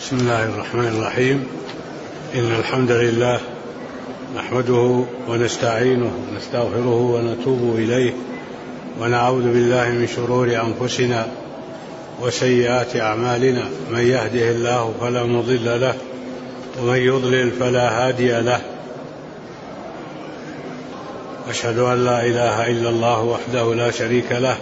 بسم الله الرحمن الرحيم. إن الحمد لله نحمده ونستعينه ونستغفره ونتوب إليه ونعوذ بالله من شرور أنفسنا وسيئات أعمالنا. من يهده الله فلا مضل له ومن يضلل فلا هادي له. أشهد أن لا إله إلا الله وحده لا شريك له،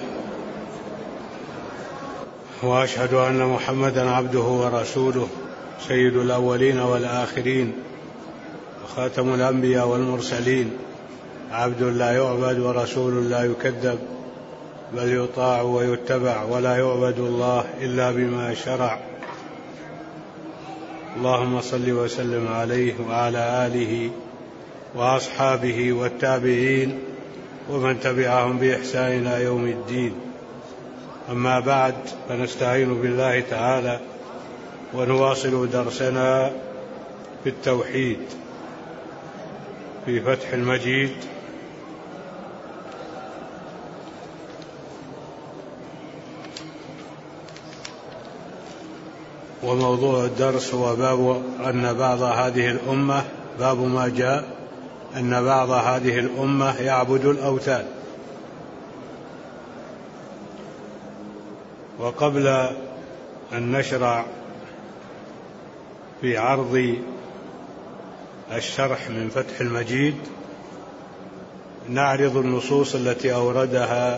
وأشهد أن محمدا عبده ورسوله سيد الأولين والآخرين وخاتم الأنبياء والمرسلين، عبد لا يعبد ورسول لا يكذب، بل يطاع ويتبع ولا يعبد الله إلا بما شرع. اللهم صل وسلم عليه وعلى آله وأصحابه والتابعين ومن تبعهم بإحسان إلى يوم الدين. أما بعد، فنستعين بالله تعالى ونواصل درسنا في التوحيد في فتح المجيد، وموضوع الدرس هو باب ما جاء أن بعض هذه الأمة يعبد الأوثان. وقبل أن نشرع في عرض الشرح من فتح المجيد، نعرض النصوص التي أوردها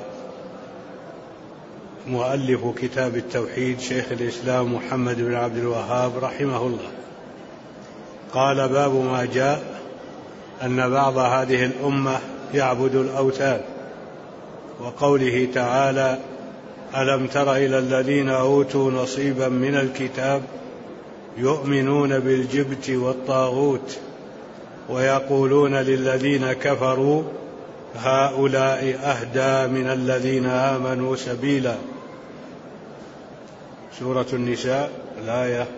مؤلف كتاب التوحيد شيخ الإسلام محمد بن عبد الوهاب رحمه الله. قال: باب ما جاء أن بعض هذه الأمة يعبد الأوثان، وقوله تعالى: ألم تر إلى الذين أوتوا نصيبا من الكتاب يؤمنون بالجبت والطاغوت ويقولون للذين كفروا هؤلاء أهدى من الذين آمنوا سبيلا. سورة النساء الآية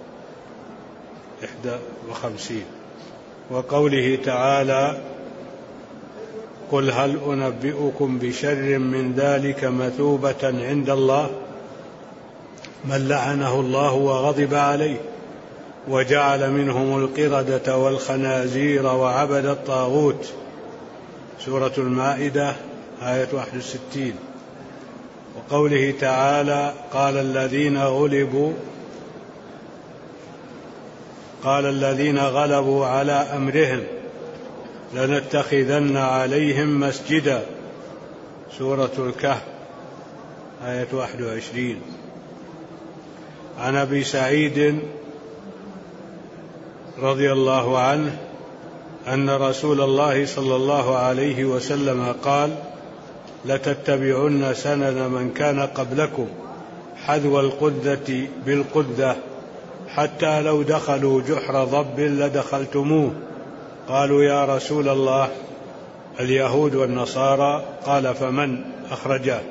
51. وقوله تعالى: قل هل أنبئكم بشر من ذلك مثوبة عند الله من لعنه الله وغضب عليه وجعل منهم القردة والخنازير وعبد الطاغوت. سورة المائدة آية 61. وقوله تعالى: قال الذين غلبوا على أمرهم لنتخذن عليهم مسجدا. سورة الكهف آية 21. عن أبي سعيد رضي الله عنه أن رسول الله صلى الله عليه وسلم قال: لتتبعن سنن من كان قبلكم حذو القذة بالقذة حتى لو دخلوا جحر ضب لدخلتموه. قالوا: يا رسول الله، اليهود والنصارى؟ قال: فمن؟ أخرجاه.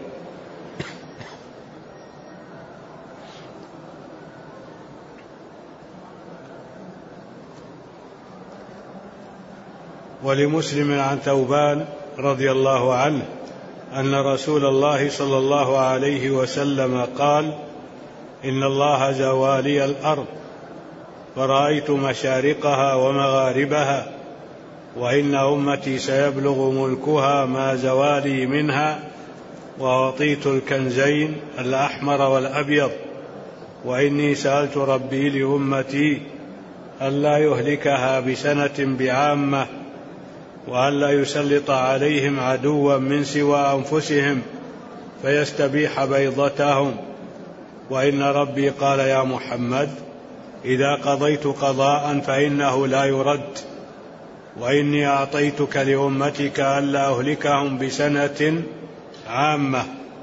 ولمسلم عن ثوبان رضي الله عنه أن رسول الله صلى الله عليه وسلم قال: إن الله زوالي الأرض فرأيت مشارقها ومغاربها، وإن أمتي سيبلغ ملكها ما زوالي منها، وأعطيت الكنزين الأحمر والأبيض، وإني سألت ربي لأمتي ألا يهلكها بسنة بعامة، وألا يسلط عليهم عدوا من سوى أنفسهم فيستبيح بيضتهم، وإن ربي قال: يا محمد، إذا قضيت قضاء فإنه لا يرد، وإني أعطيتك لأمتك ألا أهلكهم بسنة عامة،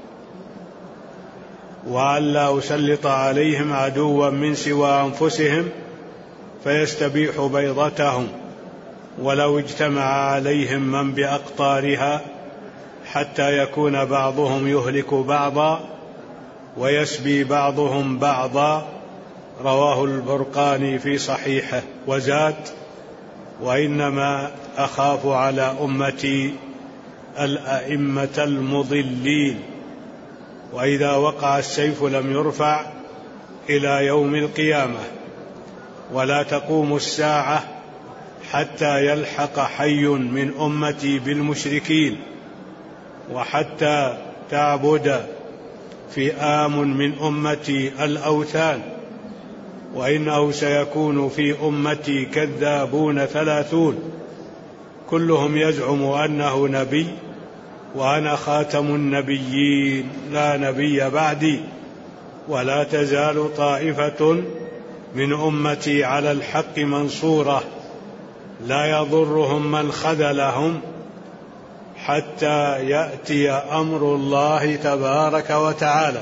وألا أسلط عليهم عدوا من سوى أنفسهم فيستبيح بيضتهم، ولو اجتمع عليهم من بأقطارها حتى يكون بعضهم يهلك بعضا ويسبي بعضهم بعضا. رواه البرقاني في صحيحه. وزاد: وإنما أخاف على أمتي الأئمة المضلين، وإذا وقع السيف لم يرفع إلى يوم القيامة. ولا تقوم الساعة حتى يلحق حي من أمتي بالمشركين، وحتى تعبد فئام من أمتي الأوثان، وإنه سيكون في أمتي كذابون 30 كلهم يزعم أنه نبي، وأنا خاتم النبيين لا نبي بعدي، ولا تزال طائفة من أمتي على الحق منصورة لا يضرهم من خذلهم حتى يأتي أمر الله تبارك وتعالى.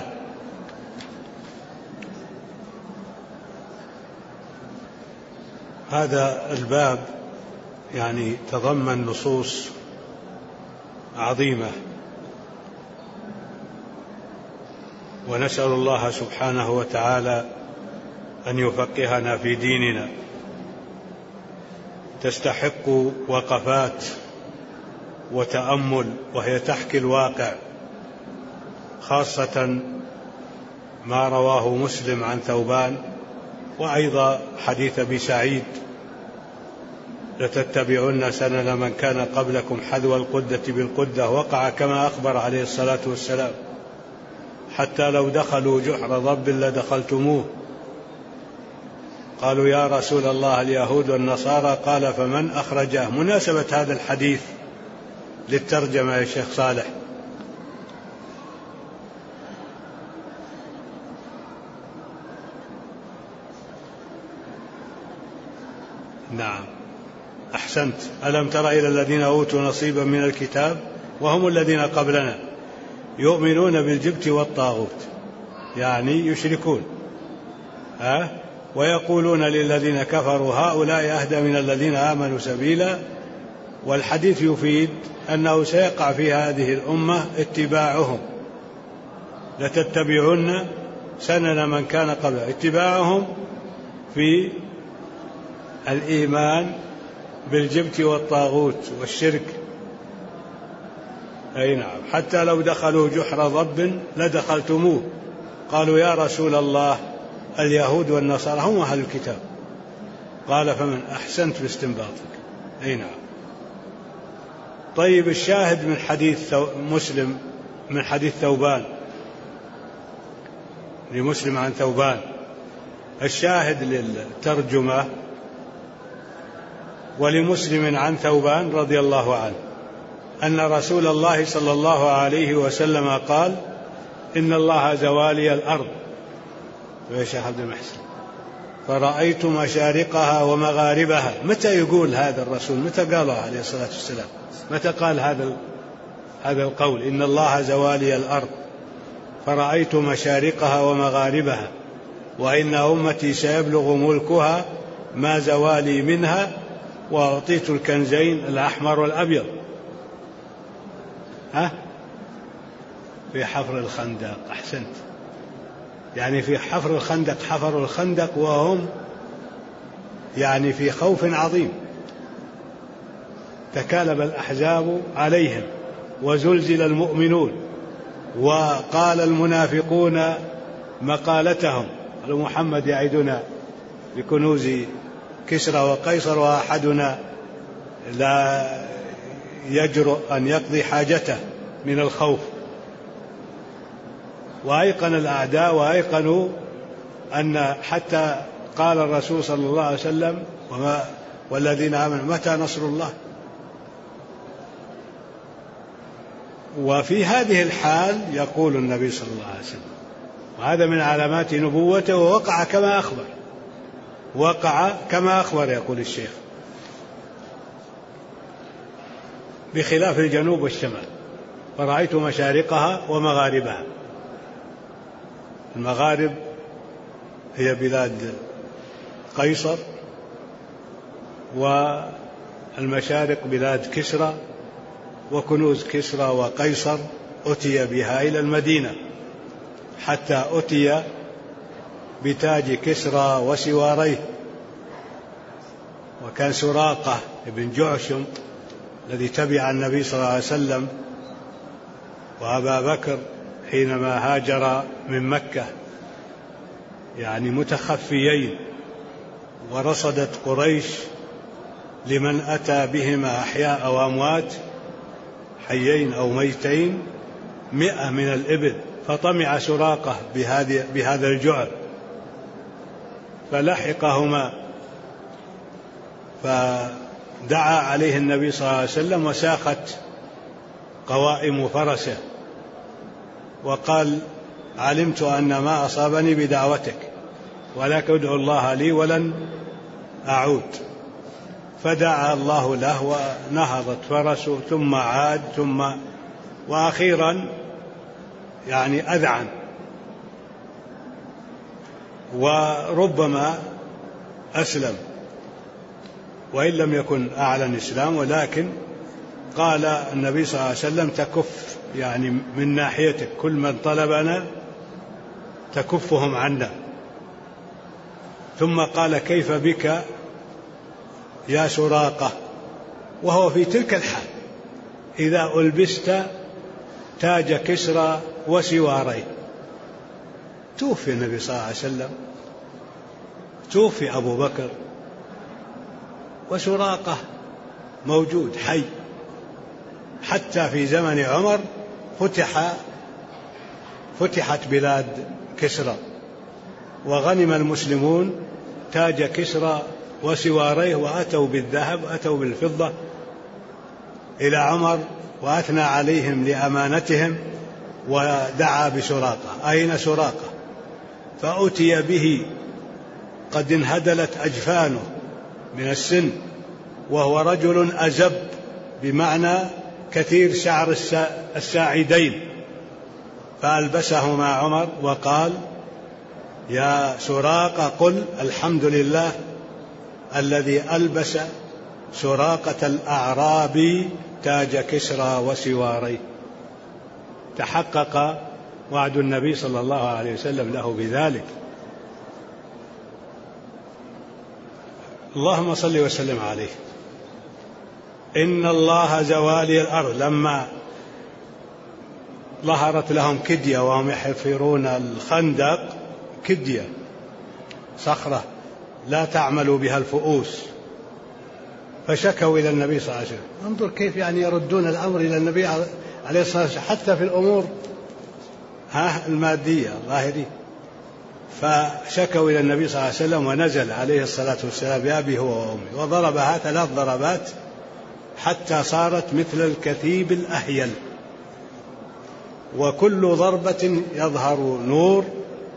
هذا الباب يعني تضمن نصوص عظيمة، ونسأل الله سبحانه وتعالى أن يفقهنا في ديننا. تستحق وقفات وتأمل، وهي تحكي الواقع، خاصة ما رواه مسلم عن ثوبان، وأيضا حديث أبي سعيد: لتتبعن سنن من كان قبلكم حذو القدة بالقدة، وقع كما أخبر عليه الصلاة والسلام: حتى لو دخلوا جحر ضب لدخلتموه. قالوا: يا رسول الله اليهود والنصارى. قال: فمن أخرجه؟ مناسبة هذا الحديث للترجمة يا شيخ صالح. نعم، أحسنت. ألم تر إلى الذين أوتوا نصيبا من الكتاب وهم الذين قبلنا يؤمنون بالجبت والطاغوت، يعني يشركون، ويقولون للذين كفروا هؤلاء أهدى من الذين آمنوا سبيلا. والحديث يفيد أنه سيقع في هذه الأمة اتباعهم، لتتبعن سنن من كان قبل، اتباعهم في الإيمان بالجبت والطاغوت والشرك. أي نعم، حتى لو دخلوا جحر ضب لدخلتموه. قالوا: يا رسول الله اليهود والنصارى هم أهل الكتاب. قال: فمن أحسنت باستنباطك. أي نعم. طيب، الشاهد من حديث مسلم، من حديث ثوبان لمسلم عن ثوبان، الشاهد للترجمة: ولمسلم عن ثوبان رضي الله عنه أن رسول الله صلى الله عليه وسلم قال: إن الله زوالي الأرض يا شيخ عبد المحسن فرأيت مشارقها ومغاربها. متى يقول هذا الرسول؟ متى قاله عليه الصلاة والسلام؟ متى قال هذا القول: إن الله زوالي الأرض فرأيت مشارقها ومغاربها، وإن أمتي سيبلغ ملكها ما زوالي منها، وأعطيت الكنزين الأحمر والأبيض. في حفر الخندق. أحسنت، يعني في حفر الخندق، حفروا الخندق وهم يعني في خوف عظيم، تكالب الأحزاب عليهم وزلزل المؤمنون، وقال المنافقون مقالتهم: محمد يعدنا بكنوز كسرى وقيصر، وأحدنا لا يجرؤ أن يقضي حاجته من الخوف. وأيقن الأعداء وأيقنوا أن، حتى قال الرسول صلى الله عليه وسلم: والذين آمنوا متى نصر الله؟ وفي هذه الحال يقول النبي صلى الله عليه وسلم، وهذا من علامات نبوته، ووقع كما أخبر، وقع كما أخبر يقول الشيخ، بخلاف الجنوب والشمال. فرأيت مشارقها ومغاربها. المغارب هي بلاد قيصر، والمشارق بلاد كسرى، وكنوز كسرى وقيصر أتي بها إلى المدينة، حتى أتي بتاج كسرى وسواريه. وكان سراقة بن جعشم الذي تبع النبي صلى الله عليه وسلم وأبا بكر حينما هاجر من مكة، يعني متخفيين، ورصدت قريش لمن أتى بهما أحياء أو أموات، حيين أو ميتين، 100 من الإبل، فطمع سراقة بهذا الجعل فلحقهما، فدعا عليه النبي صلى الله عليه وسلم وساقت قوائم فرسه وقال: علمت أن ما أصابني بدعوتك، ولكن ادعو الله لي ولن أعود. فدعا الله له ونهضت فرسه، ثم عاد، وأخيرا أذعن، وربما أسلم وإن لم يكن أعلن إسلام، ولكن قال النبي صلى الله عليه وسلم: تكف من ناحيتك كل من طلبنا تكفهم عنا. ثم قال: كيف بك يا سراقة؟ وهو في تلك الحال إذا ألبست تاج كسرى وسواريه. توفي النبي صلى الله عليه وسلم، توفي أبو بكر، وسراقة موجود حي. حتى في زمن عمر فتحت بلاد كسرى، وغنم المسلمون تاج كسرى وسواريه، وأتوا بالذهب، أتوا بالفضة إلى عمر وأثنى عليهم لأمانتهم، ودعا بسراقة. أين سراقة؟ فأتي به قد انهدلت أجفانه من السن، وهو رجل أزب، بمعنى كثير شعر الساعدين، فألبسه مع عمر وقال: يا سراقة قل الحمد لله الذي ألبس سراقة الأعرابي تاج كسرى وسواريه. تحقق وعد النبي صلى الله عليه وسلم له بذلك. اللهم صل وسلم عليه. إن الله زوالي الأرض، لما ظهرت لهم كدية وهم يحفرون الخندق، كدية صخرة لا تعمل بها الفؤوس، فشكوا إلى النبي صلى الله عليه وسلم. انظر كيف يردون الأمر إلى النبي عليه الصلاة والسلام حتى في الأمور المادية الظاهرية. فشكوا إلى النبي صلى الله عليه وسلم، ونزل عليه الصلاة والسلام بأبي هو وأمي، وضربها 3 ضربات حتى صارت مثل الكثيب الأهيل، وكل ضربة يظهر نور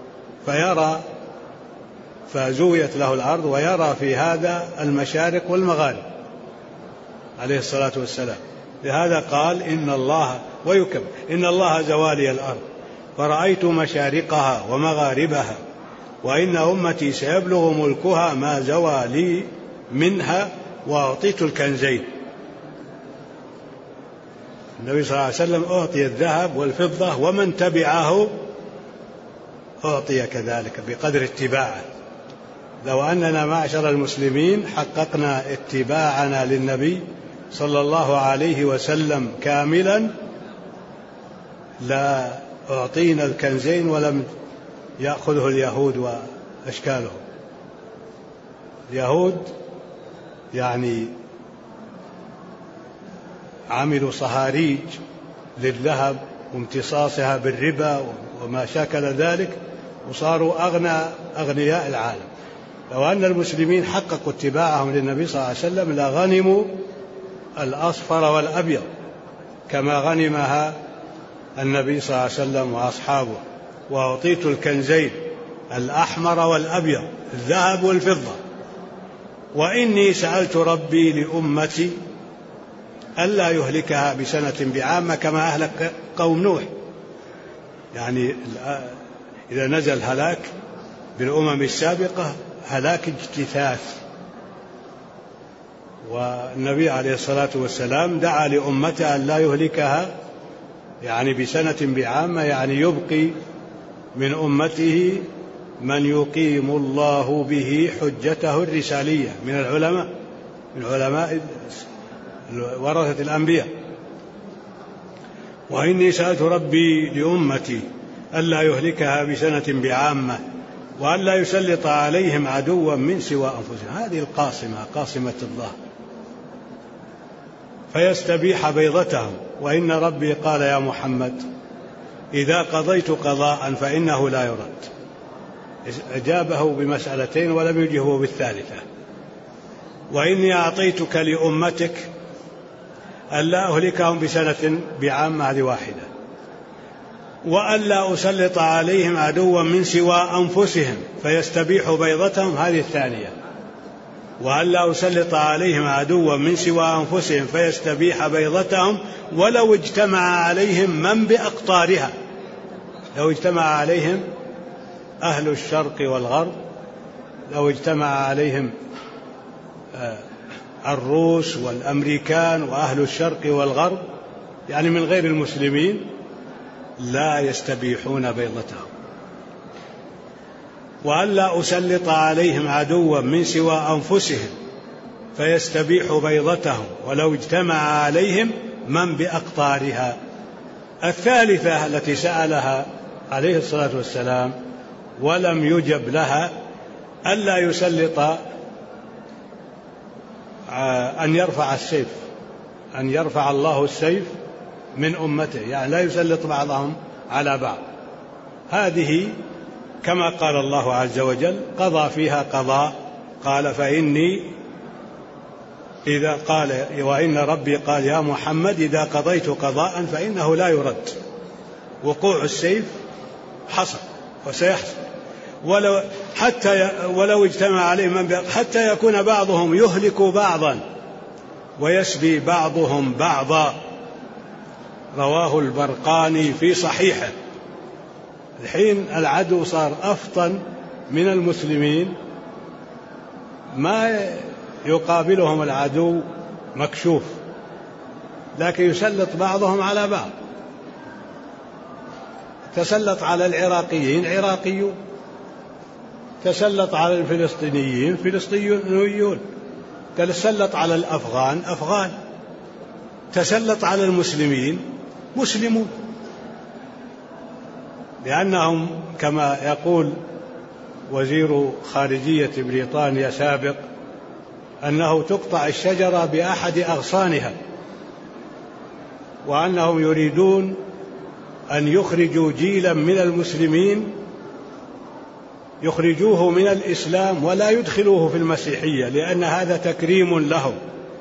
فزويت له الأرض ويرى في هذا المشارق والمغارب عليه الصلاة والسلام. لهذا قال: إن الله زوالي الأرض فرأيت مشارقها ومغاربها، وإن أمتي سيبلغ ملكها ما زوالي منها، وأعطيت الكنزين. النبي صلى الله عليه وسلم أعطي الذهب والفضة، ومن تبعه أعطي كذلك بقدر اتباعه. لو أننا معشر المسلمين حققنا اتباعنا للنبي صلى الله عليه وسلم كاملا، لا أعطينا الكنزين ولم يأخذه اليهود وأشكالهم. اليهود عملوا صهاريج للذهب وامتصاصها بالربا وما شاكل ذلك، وصاروا أغنياء العالم. لو أن المسلمين حققوا اتباعهم للنبي صلى الله عليه وسلم لغنموا الأصفر والأبيض كما غنمها النبي صلى الله عليه وسلم وأصحابه. وأعطيت الكنزين الأحمر والأبيض، الذهب والفضة. وإني سألت ربي لأمتي ألا يهلكها بسنة بعامة كما أهلك قوم نوح. إذا نزل هلاك بالأمم السابقة هلاك اجتثاث، والنبي عليه الصلاة والسلام دعا لأمته أن لا يهلكها بسنة بعامة، يبقي من أمته من يقيم الله به حجته الرسالية من علماء ورثة الأنبياء. وإني سألت ربي لأمتي ألا يهلكها بسنة بعامة، وأن لا يسلط عليهم عدوا من سوى أنفسهم. هذه القاصمة، قاصمة الله، فيستبيح بيضتهم. وإن ربي قال يا محمد إذا قضيت قضاء فإنه لا يرد. أجابه بمسألتين ولم يجبه بالثالثة. وإني أعطيتك لأمتك ألا أهلكهم بسنة بعامة، هذه واحدة، وألا أسلط عليهم عدوا من سوى أنفسهم فيستبيح بيضتهم، هذه الثانية. وألا أسلط عليهم عدوا من سوى أنفسهم فيستبيح بيضتهم ولو اجتمع عليهم من بأقطارها. لو اجتمع عليهم أهل الشرق والغرب، لو اجتمع عليهم الروس والأمريكان وأهل الشرق والغرب، يعني من غير المسلمين، لا يستبيحون بيضتهم. وألا أسلط عليهم عدوا من سوى أنفسهم فيستبيح بيضتهم ولو اجتمع عليهم من بأقطارها. الثالثة التي سألها عليه الصلاة والسلام ولم يجب لها ألا يسلط، أن يرفع السيف، أن يرفع الله السيف من أمته، يعني لا يسلط بعضهم على بعض. هذه كما قال الله عز وجل قضى فيها قضاء، قال فإني إذا قال وإن ربي قال يا محمد إذا قضيت قضاء فإنه لا يرد. وقوع السيف حصل وسيحصل، ولو اجتمع عليه من حتى يكون بعضهم يهلك بعضا ويسبي بعضهم بعضا. رواه البرقاني في صحيحه. الحين العدو صار أفطن من المسلمين، ما يقابلهم العدو مكشوف، لكن يسلط بعضهم على بعض. تسلط على العراقيين عراقيون، تسلط على الفلسطينيين فلسطينيون، تسلط على الأفغان أفغان، تسلط على المسلمين مسلمون، لأنهم كما يقول وزير خارجية بريطانيا سابق أنه تقطع الشجرة بأحد أغصانها، وأنهم يريدون أن يخرجوا جيلا من المسلمين، يخرجوه من الإسلام ولا يدخلوه في المسيحية، لأن هذا تكريم لهم،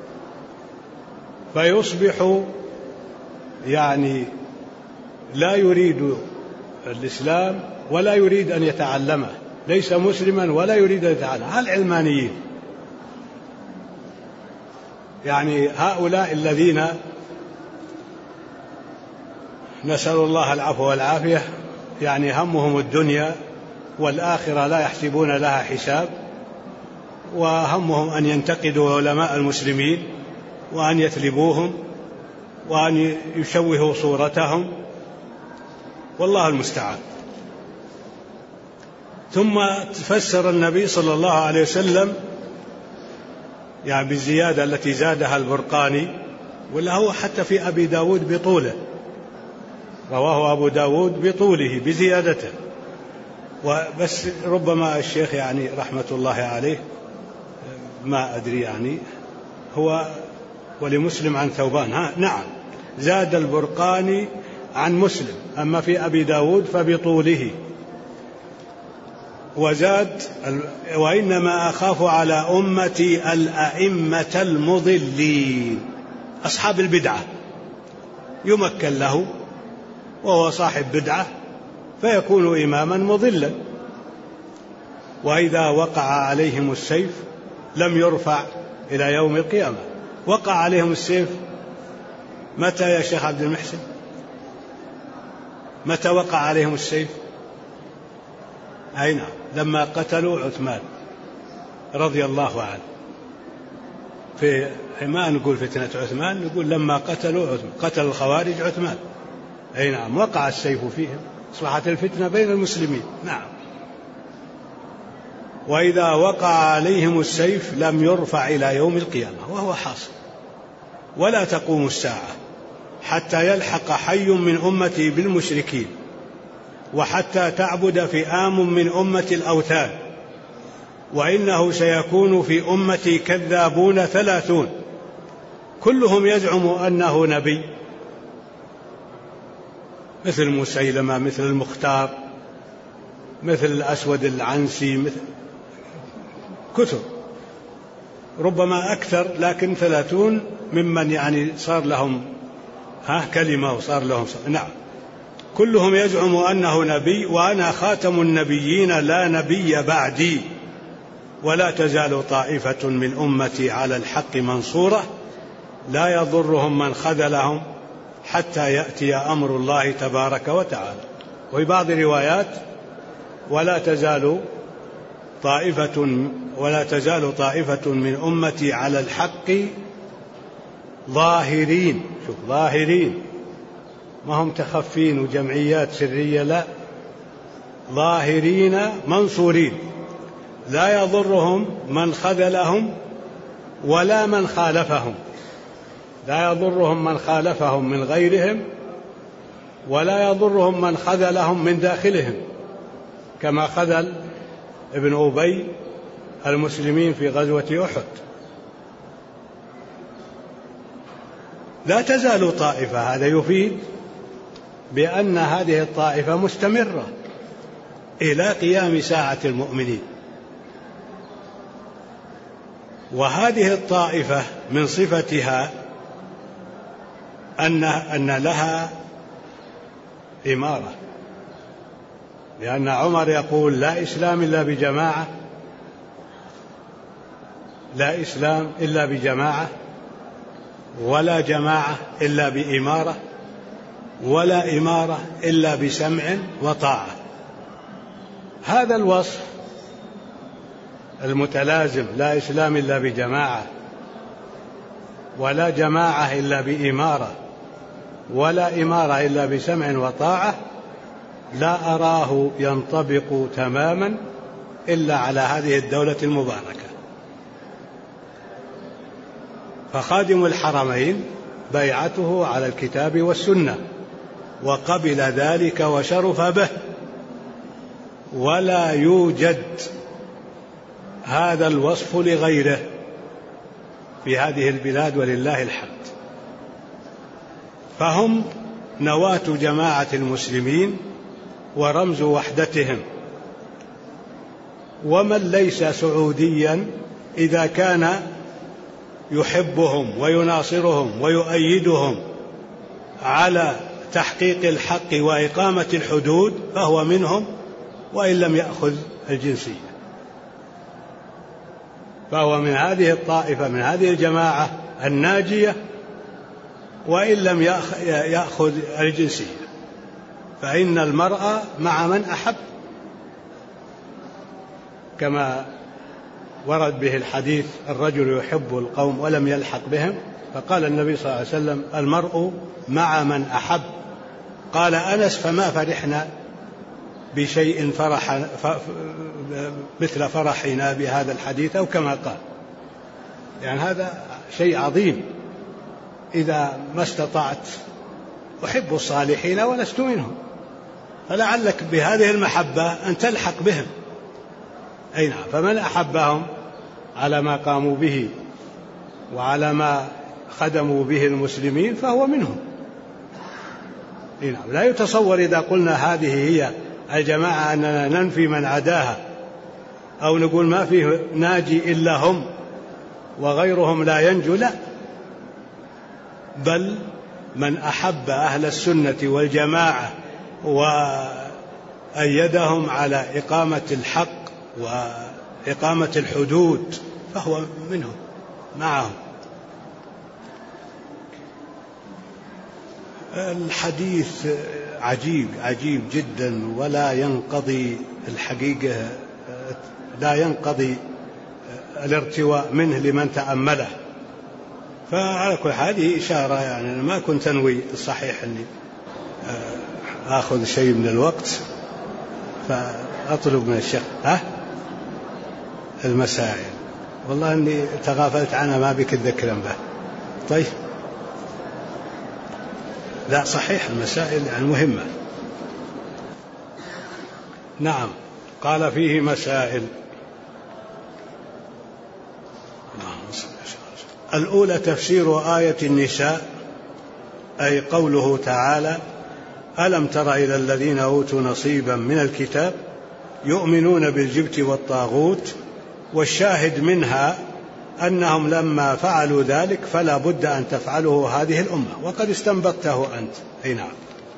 فيصبح يعني لا يريد الإسلام ولا يريد أن يتعلمه، ليس مسلما ولا يريد أن يتعلمه. العلمانيين يعني هؤلاء الذين نسأل الله العفو والعافية، يعني همهم الدنيا والآخرة لا يحسبون لها حساب، وهمهم أن ينتقدوا علماء المسلمين وأن يثلبوهم وأن يشوهوا صورتهم، والله المستعان. ثم تفسر النبي صلى الله عليه وسلم يعني بالزيادة التي زادها البرقاني، ولا هو حتى في أبي داود بطوله، رواه أبو داود بطوله بزيادته، وبس ربما الشيخ يعني رحمة الله عليه ما أدري يعني هو ولمسلم عن ثوبان، نعم زاد البرقاني عن مسلم، أما في أبي داود فبطوله. وزاد وإنما أخاف على أمتي الأئمة المضلين، أصحاب البدعة، يمكن له وهو صاحب بدعة فيكون إماما مضلا. وإذا وقع عليهم السيف لم يرفع إلى يوم القيامة. وقع عليهم السيف متى يا شيخ عبد المحسن؟ متى وقع عليهم السيف؟ أين؟ لما قتلوا عثمان رضي الله عنه، في ما نقول فتنة عثمان، نقول لما قتلوا عثمان، قتل الخوارج عثمان، أي نعم، وقع السيف فيهم، أصبحت الفتنة بين المسلمين، نعم. وإذا وقع عليهم السيف لم يرفع إلى يوم القيامة، وهو حاصل. ولا تقوم الساعة حتى يلحق حي من أمتي بالمشركين وحتى تعبد فئام من أمة الأوثان، وإنه سيكون في أمتي كذابون 30 كلهم يزعم أنه نبي، مثل مسيلمة، مثل المختار، مثل الأسود العنسي، مثل كثر، ربما أكثر، لكن 30 ممن يعني صار لهم كلمة وصار لهم نعم، كلهم يزعم أنه نبي، وأنا خاتم النبيين لا نبي بعدي، ولا تزال طائفة من أمتي على الحق منصورة لا يضرهم من خذلهم حتى يأتي أمر الله تبارك وتعالى. وفي بعض الروايات ولا تزال طائفة من أمتي على الحق ظاهرين، شوف ظاهرين، ما هم تخفين وجمعيات سرية، لا، ظاهرين منصورين لا يضرهم من خذلهم ولا من خالفهم، لا يضرهم من خالفهم من غيرهم ولا يضرهم من خذلهم من داخلهم، كما خذل ابن أبي المسلمين في غزوة أحد. لا تزال طائفة، هذا يفيد بأن هذه الطائفة مستمرة إلى قيام ساعة المؤمنين. وهذه الطائفة من صفتها أن لها إمارة، لأن عمر يقول لا إسلام إلا بجماعة، لا إسلام إلا بجماعة، ولا جماعة إلا بإمارة، ولا إمارة إلا بسمع وطاعة. هذا الوصف المتلازم، لا إسلام إلا بجماعة، ولا جماعة إلا بإمارة، ولا إمارة إلا بسمع وطاعة، لا أراه ينطبق تماما إلا على هذه الدولة المباركة. فخادم الحرمين بيعته على الكتاب والسنة، وقبل ذلك وشرف به، ولا يوجد هذا الوصف لغيره في هذه البلاد ولله الحمد. فهم نواة جماعة المسلمين ورمز وحدتهم. ومن ليس سعوديا إذا كان يحبهم ويناصرهم ويؤيدهم على تحقيق الحق وإقامة الحدود فهو منهم، وإن لم يأخذ الجنسية، فهو من هذه الطائفة، من هذه الجماعة الناجية، وإن لم يأخذ الجنسية. فإن المرء مع من أحب، كما ورد به الحديث الرجل يحب القوم ولم يلحق بهم، فقال النبي صلى الله عليه وسلم المرء مع من أحب. قال أنس فما فرحنا بشيء مثل فرحنا بهذا الحديث، أو كما قال، يعني هذا شيء عظيم. إذا ما استطعت أحب الصالحين ولست منهم، فلعلك بهذه المحبة أن تلحق بهم. أي نعم، فمن أحبهم على ما قاموا به وعلى ما خدموا به المسلمين فهو منهم. أي نعم، لا يتصور إذا قلنا هذه هي الجماعة أننا ننفي من عداها، أو نقول ما فيه ناجي إلا هم وغيرهم لا ينجو، لا، بل من أحب أهل السنة والجماعة وأيدهم على إقامة الحق وإقامة الحدود فهو منهم، معهم. الحديث عجيب عجيب جدا، ولا ينقضي الحقيقة، لا ينقضي الارتواء منه لمن تأمله. فعلى كل حال هذه إشارة، يعني أنا ما كنت أنوي الصحيح أني أخذ شيء من الوقت، فأطلب من الشيخ المسائل، والله أني تغافلت عنها ما بك تذكرا به. طيب، لا صحيح المسائل يعني مهمة. نعم، قال فيه مسائل. الأولى تفسير آية النساء، أي قوله تعالى: ألم تر إلى الذين أوتوا نصيبا من الكتاب يؤمنون بالجبت والطاغوت. والشاهد منها أنهم لما فعلوا ذلك فلا بد أن تفعله هذه الأمة، وقد استنبطته أنت. أي نعم.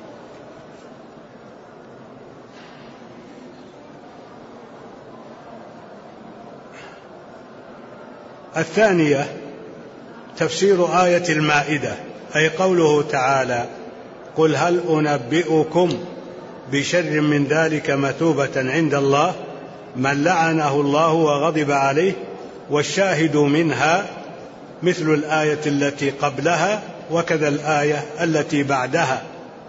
الثانية تفسير آية المائدة، أي قوله تعالى: قل هل أنبئكم بشر من ذلك مثوبة عند الله من لعنه الله وغضب عليه. والشاهد منها مثل الآية التي قبلها وكذا الآية التي بعدها،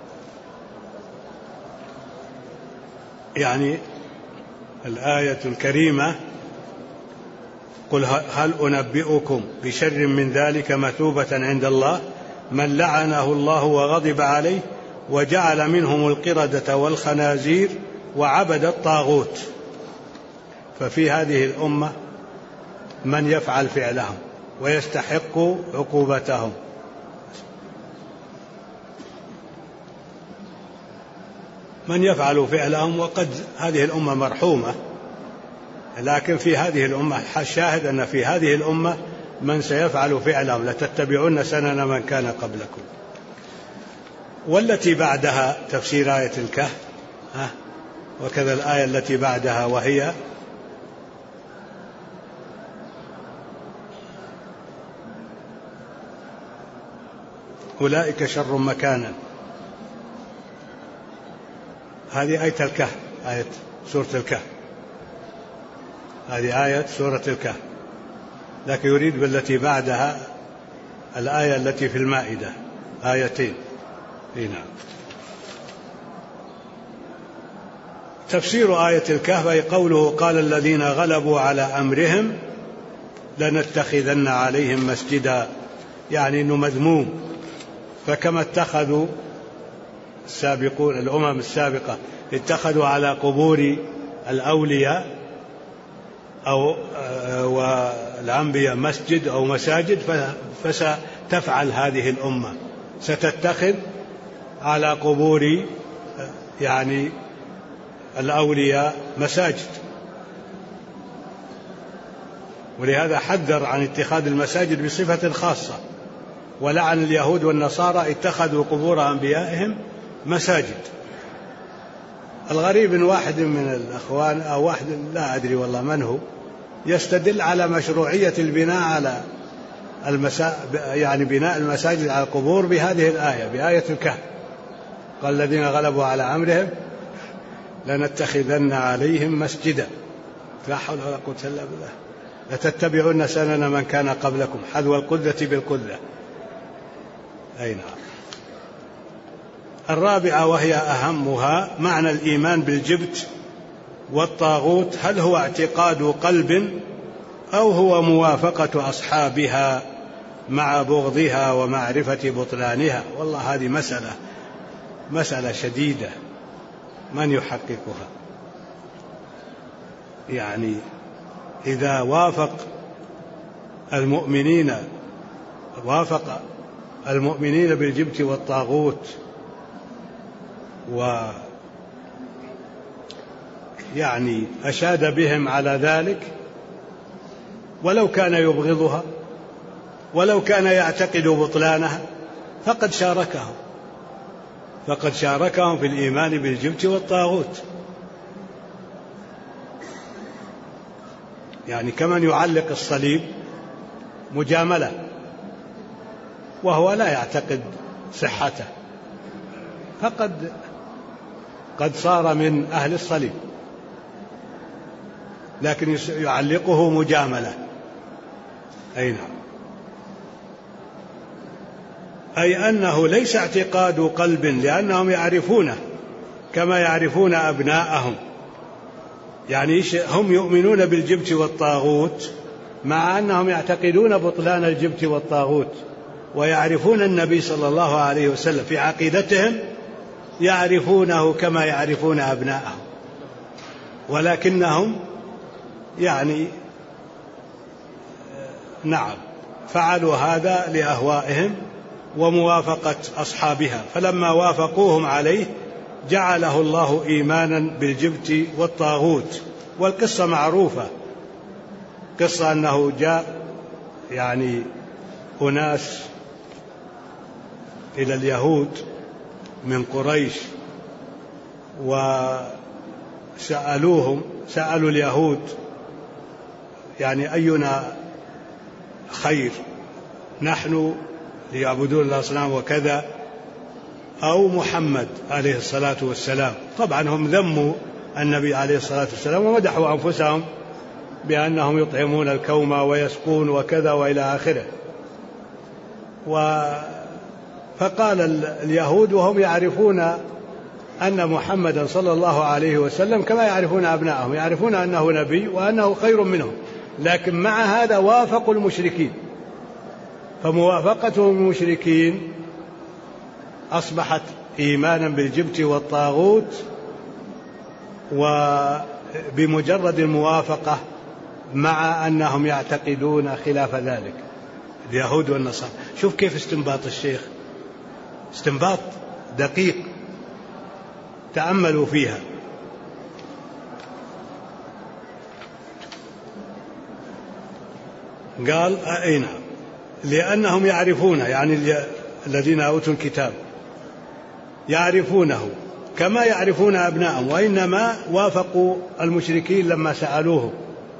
يعني الآية الكريمة: قل هل أنبئكم بشر من ذلك مثوبة عند الله من لعنه الله وغضب عليه وجعل منهم القردة والخنازير وعبد الطاغوت. ففي هذه الأمة من يفعل فعلهم ويستحق عقوبتهم. من يفعل فعلهم، وقد هذه الأمة مرحومة، لكن في هذه الأمة الشاهد أن في هذه الأمة من سيفعل فعلهم لتتبعون سنن من كان قبلكم. والتي بعدها تفسير آية الكهف، وكذا الآية التي بعدها وهي: أولئك شر مكانا. هذه آية الكهف، آية سورة الكهف، هذه آية سورة الكهف، لكن يريد بالتي بعدها الآية التي في المائدة، آيتين. هنا تفسير آية الكهف، أي قوله: قال الذين غلبوا على أمرهم لنتخذن عليهم مسجدا، يعني إنه مذموم. فكما اتخذوا السابقون الأمم السابقة اتخذوا على قبور الأولياء أو والأنبياء مسجد أو مساجد، فستفعل هذه الأمة، ستتخذ على قبور يعني الأولياء مساجد. ولهذا حذر عن اتخاذ المساجد بصفة خاصة، ولعن اليهود والنصارى اتخذوا قبور أنبيائهم مساجد. الغريب إن واحد من الأخوان أو واحد لا أدري والله من هو يستدل على مشروعية البناء على يعني بناء المساجد على القبور بهذه الآية، بآية الكهف: قال الذين غلبوا على أمرهم لنتخذن عليهم مسجدا. لا حول ولا قوة إلا بالله. لتتبعون سنن من كان قبلكم حذو القذة بالقذة. أي نعم. الرابعة وهي أهمها معنى الإيمان بالجبت والطاغوت، هل هو اعتقاد قلب أو هو موافقة أصحابها مع بغضها ومعرفة بطلانها؟ والله هذه مسألة شديدة، من يحققها؟ يعني إذا وافق المؤمنين بالجبت والطاغوت ويعني أشاد بهم على ذلك، ولو كان يبغضها ولو كان يعتقد بطلانها، فقد شاركهم في الإيمان بالجبت والطاغوت. يعني كمن يعلق الصليب مجاملة وهو لا يعتقد صحته، قد صار من أهل الصليب، لكن يعلقه مجاملة. أي نعم. أي أنه ليس اعتقاد قلب، لأنهم يعرفونه كما يعرفون أبناءهم. يعني هم يؤمنون بالجبت والطاغوت مع أنهم يعتقدون بطلان الجبت والطاغوت، ويعرفون النبي صلى الله عليه وسلم في عقيدتهم، يعرفونه كما يعرفون أبناءهم. ولكنهم يعني نعم فعلوا هذا لأهوائهم وموافقة أصحابها، فلما وافقوهم عليه جعله الله إيمانا بالجبت والطاغوت. والقصة معروفة، قصة أنه جاء يعني أناس إلى اليهود من قريش سألوا اليهود يعني أينا خير، نحن ليعبدون الأصنام وكذا أو محمد عليه الصلاة والسلام. طبعا هم ذموا النبي عليه الصلاة والسلام ومدحوا أنفسهم بأنهم يطعمون الكوم ويسقون وكذا وإلى آخره. فقال اليهود وهم يعرفون أن محمدا صلى الله عليه وسلم كما يعرفون أبنائهم، يعرفون أنه نبي وأنه خير منهم، لكن مع هذا وافقوا المشركين، فموافقتهم المشركين أصبحت إيمانا بالجبت والطاغوت، وبمجرد الموافقة مع أنهم يعتقدون خلاف ذلك اليهود والنصارى. شوف كيف استنباط الشيخ، استنباط دقيق، تأملوا فيها. قال أين لأنهم يعرفون، يعني الذين أوتوا الكتاب يعرفونه كما يعرفون أبنائهم، وإنما وافقوا المشركين لما سألوه،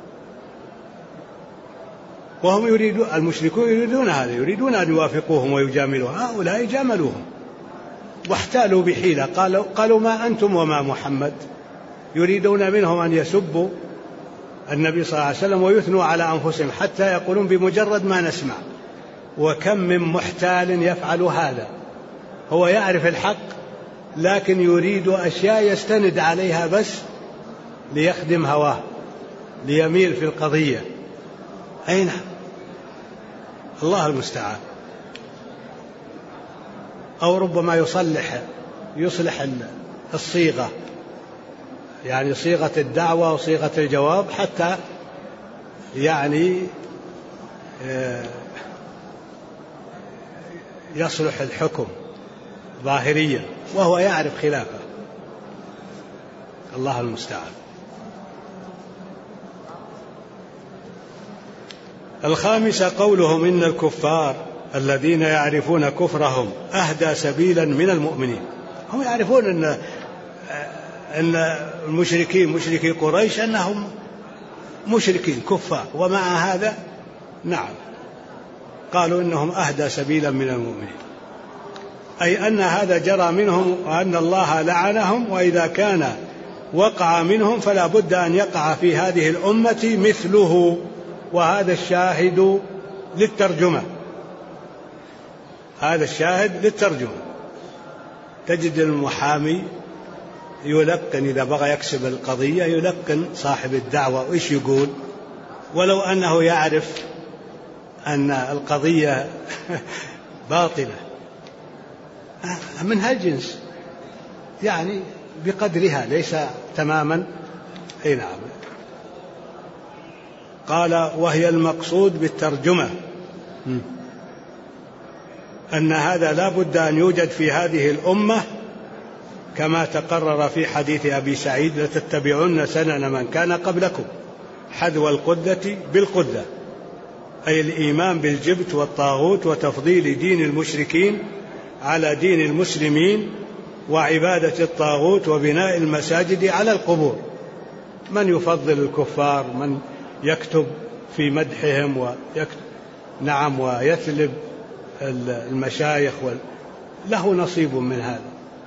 وهم يريدون، المشركون يريدون هذا، يريدون أن يوافقوهم ويجاملوهم، هؤلاء جاملوهم واحتالوا بحيلة، قالوا ما أنتم وما محمد، يريدون منهم أن يسبوا النبي صلى الله عليه وسلم ويثنوا على أنفسهم حتى يقولون بمجرد ما نسمع. وكم من محتال يفعل هذا، هو يعرف الحق لكن يريد أشياء يستند عليها بس ليخدم هواه، ليميل في القضية. أين الله المستعان. أو ربما يصلح الصيغة، يعني صيغة الدعوة وصيغة الجواب حتى يعني يصلح الحكم ظاهريا، وهو يعرف خلافه. الله المستعان. الخامسة قولهم إن الكفار الذين يعرفون كفرهم أهدى سبيلا من المؤمنين. هم يعرفون أن المشركين مشركي قريش أنهم مشركين كفار، ومع هذا نعم قالوا إنهم أهدى سبيلا من المؤمنين، أي أن هذا جرى منهم وأن الله لعنهم، وإذا كان وقع منهم فلا بد أن يقع في هذه الأمة مثله. وهذا الشاهد للترجمة، هذا الشاهد للترجمة. تجد المحامي يلقن إذا بغى يكسب القضية، يلقن صاحب الدعوة وإيش يقول، ولو أنه يعرف أن القضية باطلة من هالجنس، يعني بقدرها ليس تماما. أي نعم. قال وهي المقصود بالترجمة أن هذا لا بد أن يوجد في هذه الأمة كما تقرر في حديث أبي سعيد لتتبعن سنن من كان قبلكم حذو القدة بالقدة، أي الإيمان بالجبت والطاغوت وتفضيل دين المشركين على دين المسلمين وعبادة الطاغوت وبناء المساجد على القبور. من يفضل الكفار، من يكتب في مدحهم نعم ويثلب المشايخ له نصيب من هذا.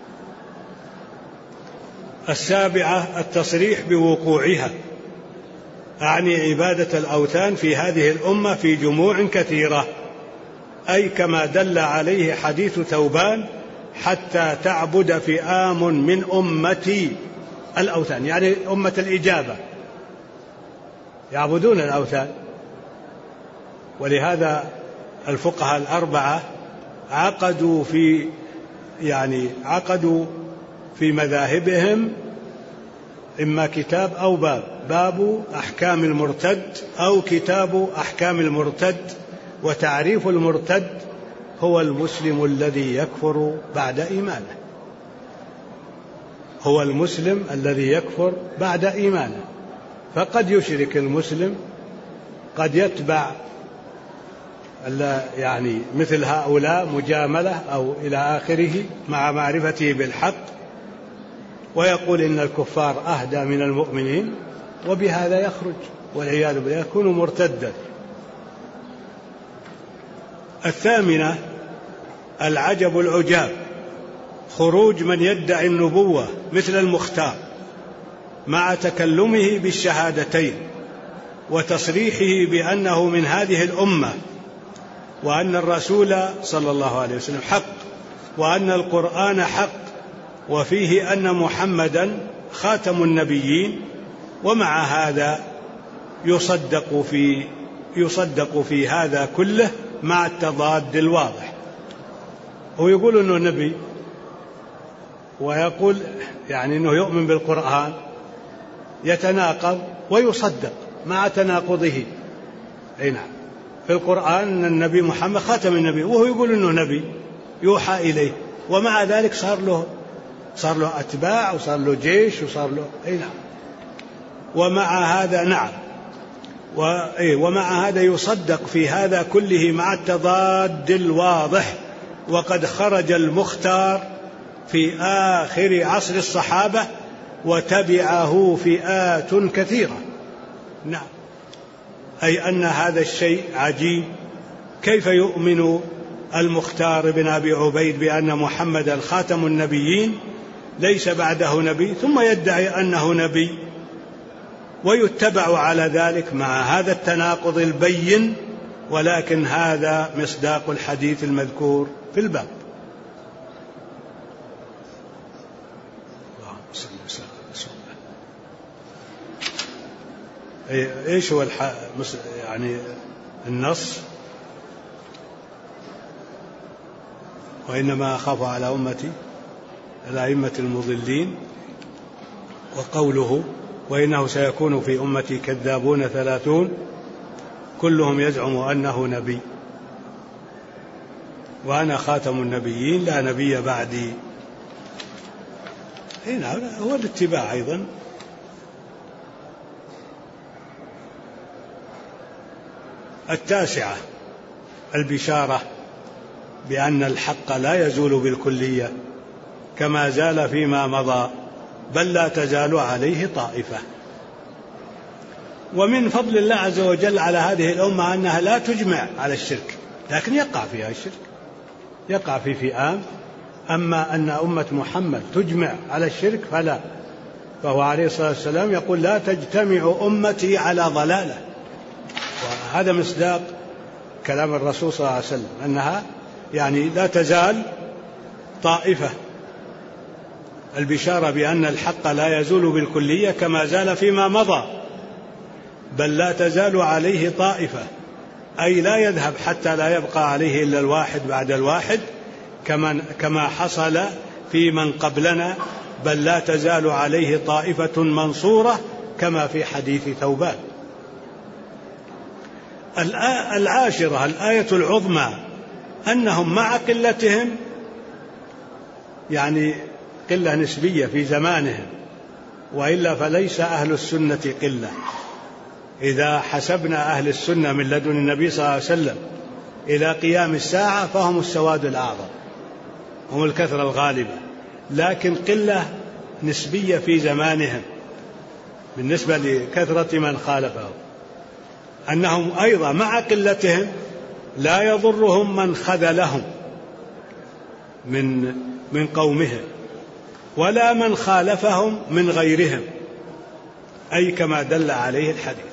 السابعة التصريح بوقوعها، أعني عبادة الأوثان في هذه الأمة في جموع كثيرة، أي كما دل عليه حديث ثوبان حتى تعبد فئام من أمتي الأوثان، يعني أمة الإجابة يعبدون الأوثان. ولهذا الفقهاء الأربعة عقدوا في مذاهبهم إما كتاب أو باب أحكام المرتد أو كتاب أحكام المرتد. وتعريف المرتد هو المسلم الذي يكفر بعد إيمانه، هو المسلم الذي يكفر بعد إيمانه. فقد يشرك المسلم، قد يتبع يعني مثل هؤلاء مجاملة أو إلى آخره مع معرفته بالحق، ويقول إن الكفار أهدى من المؤمنين، وبهذا يخرج والعياذ بالله يكون مرتدا. الثامنة العجب العجاب، خروج من يدعي النبوة مثل المختار مع تكلمه بالشهادتين وتصريحه بأنه من هذه الأمة، وأن الرسول صلى الله عليه وسلم حق، وأن القرآن حق، وفيه أن محمدا خاتم النبيين، ومع هذا يصدق في هذا كله مع التضاد الواضح. هو يقول أنه نبي، ويقول يعني أنه يؤمن بالقرآن، يتناقض ويصدق مع تناقضه. أي نعم، في القرآن أن النبي محمد خاتم النبي، وهو يقول أنه نبي يوحى إليه، ومع ذلك صار له أتباع وصار له جيش وصار له أي نعم. ومع هذا نعم ومع هذا يصدق في هذا كله مع التضاد الواضح. وقد خرج المختار في آخر عصر الصحابة وتبعه فئات كثيرة. نعم، أي أن هذا الشيء عجيب. كيف يؤمن المختار بن أبي عبيد بأن محمدا خاتم النبيين ليس بعده نبي، ثم يدعي أنه نبي ويتبع على ذلك مع هذا التناقض البين؟ ولكن هذا مصداق الحديث المذكور في الباب. ايش هو يعني النص؟ وإنما أخاف على أمتي الأئمة المضلين. وقوله وإنه سيكون في أمتي كذابون 30 كلهم يزعم أنه نبي وأنا خاتم النبيين لا نبي بعدي. هنا هو الاتباع أيضا. التاسعة البشارة بأن الحق لا يزول بالكلية كما زال فيما مضى، بل لا تزال عليه طائفة. ومن فضل الله عز وجل على هذه الأمة أنها لا تجمع على الشرك، لكن يقع فيها الشرك، يقع في فئام. أما أن أمة محمد تجمع على الشرك فلا. فهو عليه الصلاة والسلام يقول لا تجتمع أمتي على ضلالة، وهذا مصداق كلام الرسول صلى الله عليه وسلم أنها يعني لا تزال طائفة. البشارة بأن الحق لا يزول بالكلية كما زال فيما مضى، بل لا تزال عليه طائفة، أي لا يذهب حتى لا يبقى عليه إلا الواحد بعد الواحد كما حصل في من قبلنا، بل لا تزال عليه طائفة منصورة كما في حديث ثوبان. العاشرة الآية العظمى أنهم مع قلتهم، يعني قلة نسبية في زمانهم، وإلا فليس أهل السنة قلة. إذا حسبنا أهل السنة من لدن النبي صلى الله عليه وسلم إلى قيام الساعة فهم السواد الأعظم، هم الكثرة الغالبة، لكن قلة نسبية في زمانهم بالنسبة لكثرة من خالفهم. أنهم أيضا مع قلتهم لا يضرهم من خذلهم من قومهم ولا من خالفهم من غيرهم، أي كما دل عليه الحديث.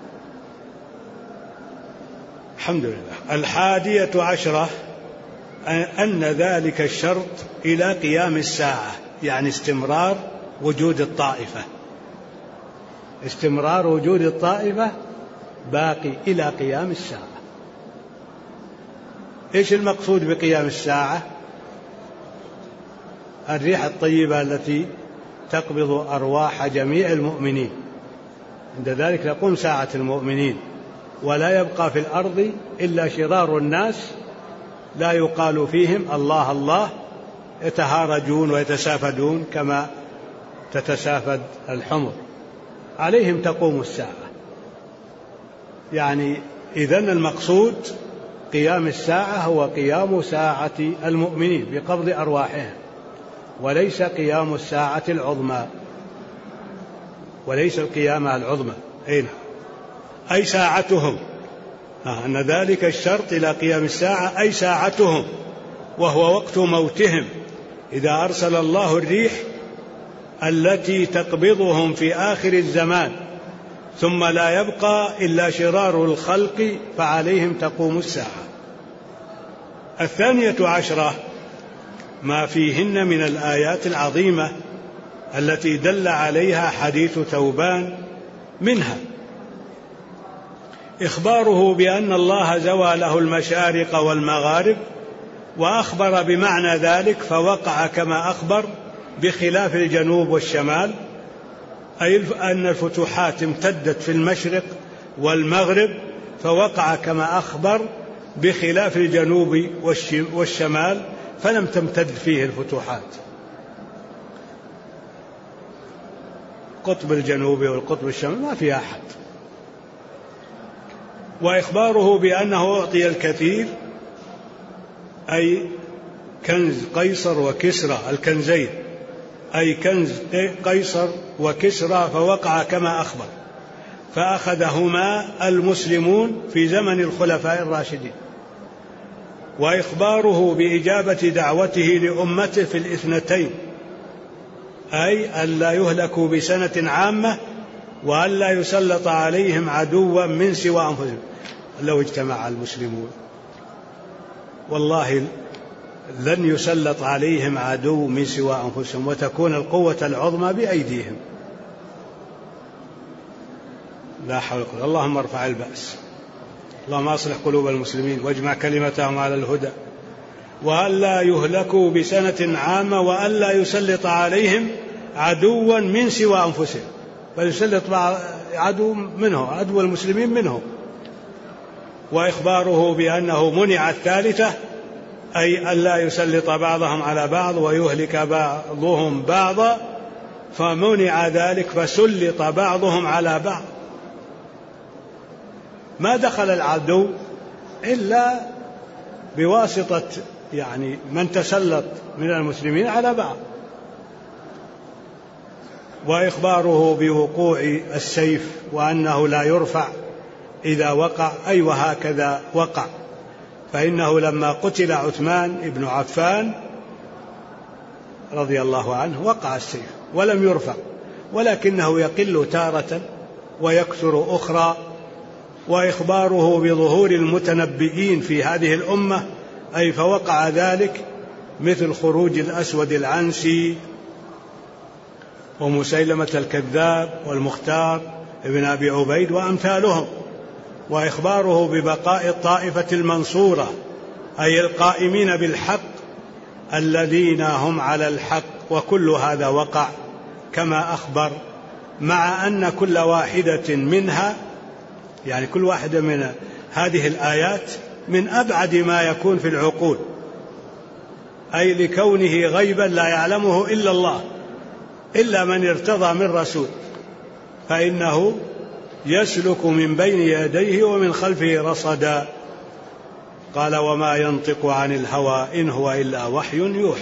الحمد لله. 11 أن ذلك الشرط إلى قيام الساعة، يعني استمرار وجود الطائفة، استمرار وجود الطائفة باقي إلى قيام الساعة. إيش المقصود بقيام الساعة؟ الريح الطيبة التي تقبض أرواح جميع المؤمنين، عند ذلك تقوم ساعة المؤمنين، ولا يبقى في الأرض إلا شرار الناس لا يقال فيهم الله الله، يتهارجون ويتسافدون كما تتسافد الحمر، عليهم تقوم الساعة. يعني إذن المقصود قيام الساعة هو قيام ساعة المؤمنين بقبض أرواحهم، وليس قيام الساعة العظمى، وليس القيامة العظمى. أي ساعتهم، أن ذلك الشرط إلى قيام الساعة أي ساعتهم، وهو وقت موتهم، إذا أرسل الله الريح التي تقبضهم في آخر الزمان ثم لا يبقى إلا شرار الخلق، فعليهم تقوم الساعة. 12 ما فيهن من الآيات العظيمة التي دل عليها حديث ثوبان، منها إخباره بأن الله زوى له المشارق والمغارب، وأخبر بمعنى ذلك فوقع كما أخبر، بخلاف الجنوب والشمال، أي أن الفتوحات امتدت في المشرق والمغرب، فوقع كما أخبر، بخلاف الجنوب والشمال فلم تمتد فيه الفتوحات. قطب الجنوب والقطب الشمال ما فيها أحد. وإخباره بأنه أعطي الكثير، أي كنز قيصر وكسرى، الكنزين، أي كنز قيصر وكسرى، فوقع كما أخبر، فأخذهما المسلمون في زمن الخلفاء الراشدين. وإخباره بإجابة دعوته لأمته في 2، أي ألا يهلكوا بسنة عامة، وألا يسلط عليهم عدوا من سوى أنفسهم. لو اجتمع المسلمون والله لن يسلط عليهم عدو من سوى أنفسهم، وتكون القوة العظمى بأيديهم. لا حول ولا قوة. اللهم ارفع البأس، اللهم أصلح قلوب المسلمين واجمع كلمتهم على الهدى، وألا يهلكوا بسنة عامة، وألا يسلط عليهم عدوا من سوى أنفسهم، بل يسلط عدو منه، عدو المسلمين منه. وإخباره بأنه منع 3، أي ألا يسلط بعضهم على بعض ويهلك بعضهم بعضا، فمنع ذلك فسلط بعضهم على بعض. ما دخل العدو إلا بواسطة يعني من تسلط من المسلمين على بعض. وإخباره بوقوع السيف، وأنه لا يرفع إذا وقع، أي وهكذا وقع، فإنه لما قتل عثمان بن عفان رضي الله عنه وقع السيف ولم يرفع، ولكنه يقل تارة ويكثر أخرى. وإخباره بظهور المتنبئين في هذه الأمة، أي فوقع ذلك، مثل خروج الأسود العنسي ومسيلمة الكذاب والمختار ابن أبي عبيد وأمثالهم. وإخباره ببقاء الطائفة المنصورة، أي القائمين بالحق الذين هم على الحق، وكل هذا وقع كما أخبر، مع أن كل واحدة منها، يعني كل واحدة من هذه الآيات، من أبعد ما يكون في العقول، أي لكونه غيبا لا يعلمه إلا الله، إلا من ارتضى من رسول، فإنه يسلك من بين يديه ومن خلفه رصدا. قال وما ينطق عن الهوى إن هو إلا وحي يوحى.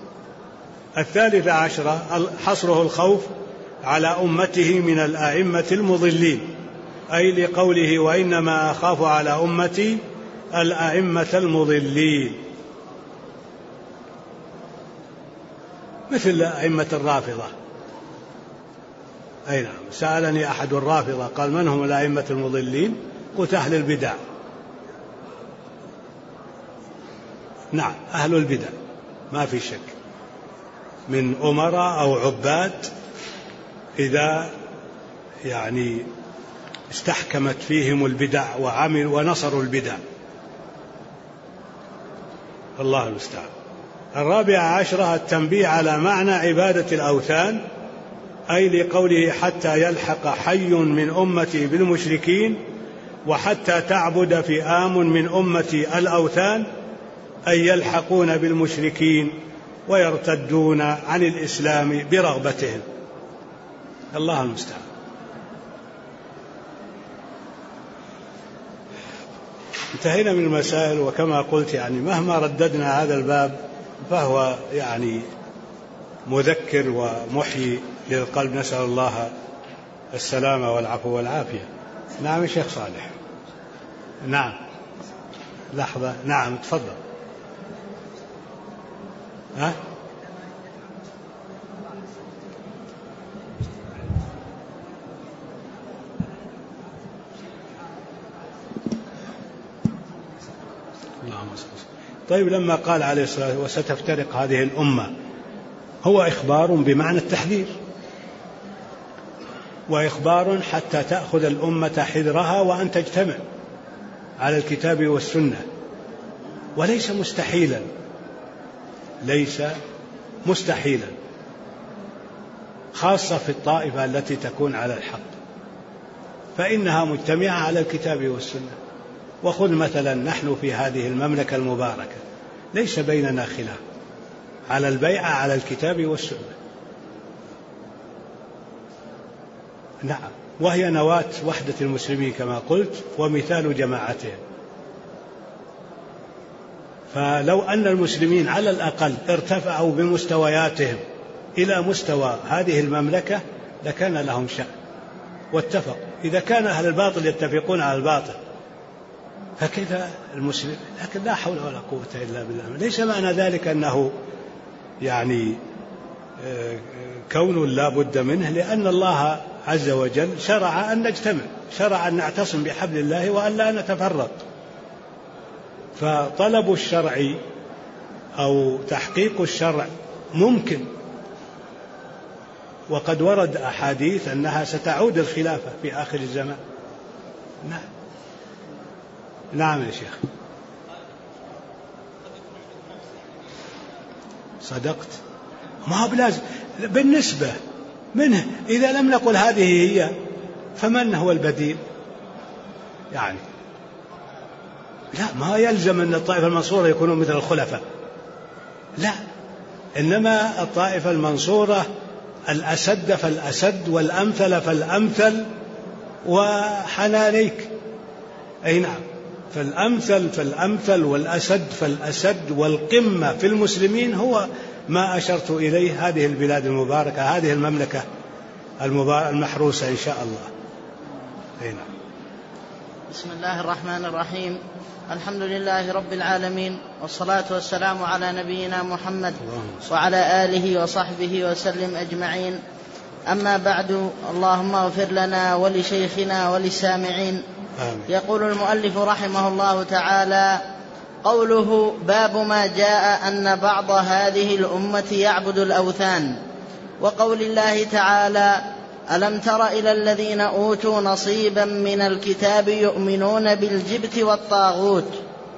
13 حصره الخوف على أمته من الأئمة المضلين، أي لقوله وإنما أخاف على أمتي الأئمة المضلين، مثل أئمة الرافضة. أي نعم، سألني أحد الرافضة قال من هم الأئمة المضلين؟ قلت أهل البدع. نعم، أهل البدع ما في شك، من أمراء أو عباد إذا يعني استحكمت فيهم البدع وعملوا ونصروا البدع، الله المستعان. 14 التنبيه على معنى عبادة الأوثان أي لقوله حتى يلحق حي من أمتي بالمشركين، وحتى تعبد فئام من أمتي الأوثان، أي يلحقون بالمشركين ويرتدون عن الإسلام برغبتهم. الله المستعان. انتهينا من المسائل، وكما قلت يعني مهما رددنا هذا الباب فهو يعني مذكر ومحيي للقلب، نسأل الله السلامة والعفو والعافية. نعم يا شيخ صالح. نعم لحظة. نعم تفضل. ها؟ طيب لما قال عليه الصلاة والسلام وستفترق هذه الأمة، هو إخبار بمعنى التحذير، وإخبار حتى تأخذ الأمة حذرها وأن تجتمع على الكتاب والسنة، وليس مستحيلا، ليس مستحيلا، خاصة في الطائفة التي تكون على الحق فإنها مجتمعة على الكتاب والسنة. وخذ مثلا نحن في هذه المملكة المباركة ليس بيننا خلاف على البيعة على الكتاب والسنة، نعم، وهي نواة وحدة المسلمين كما قلت ومثال جماعتهم. فلو أن المسلمين على الأقل ارتفعوا بمستوياتهم إلى مستوى هذه المملكة لكان لهم شأن واتفقوا. إذا كان أهل الباطل يتفقون على الباطل فكيف المسلم؟ لكن لا حول ولا قوة إلا بالله. ليس معنى ذلك أنه يعني كون لا بد منه، لأن الله عز وجل شرع أن نجتمع، شرع أن نعتصم بحبل الله وأن لا نتفرق. فطلب الشرع أو تحقيق الشرع ممكن، وقد ورد أحاديث أنها ستعود الخلافة في آخر الزمان. نعم نعم يا شيخ صدقت، ما هو بلازم بالنسبة منه. إذا لم نقل هذه هي فمن هو البديل؟ يعني لا، ما يلزم أن الطائفة المنصورة يكونوا مثل الخلفاء، لا، إنما الطائفة المنصورة الأسد فالأسد والأمثل فالأمثل وحنانيك، أي نعم، فالأمثل فالأمثل والأسد فالأسد، والقمة في المسلمين هو ما أشرت إليه، هذه البلاد المباركة، هذه المملكة المحروسة إن شاء الله. أي نعم. بسم الله الرحمن الرحيم. الحمد لله رب العالمين، والصلاة والسلام على نبينا محمد وعلى آله وصحبه وسلم أجمعين. أما بعد، اللهم اغفر لنا ولشيخنا وللسامعين. آمين. يقول المؤلف رحمه الله تعالى: قوله باب ما جاء أن بعض هذه الأمة يعبد الأوثان، وقول الله تعالى: ألم تر إلى الذين أوتوا نصيبا من الكتاب يؤمنون بالجبت والطاغوت.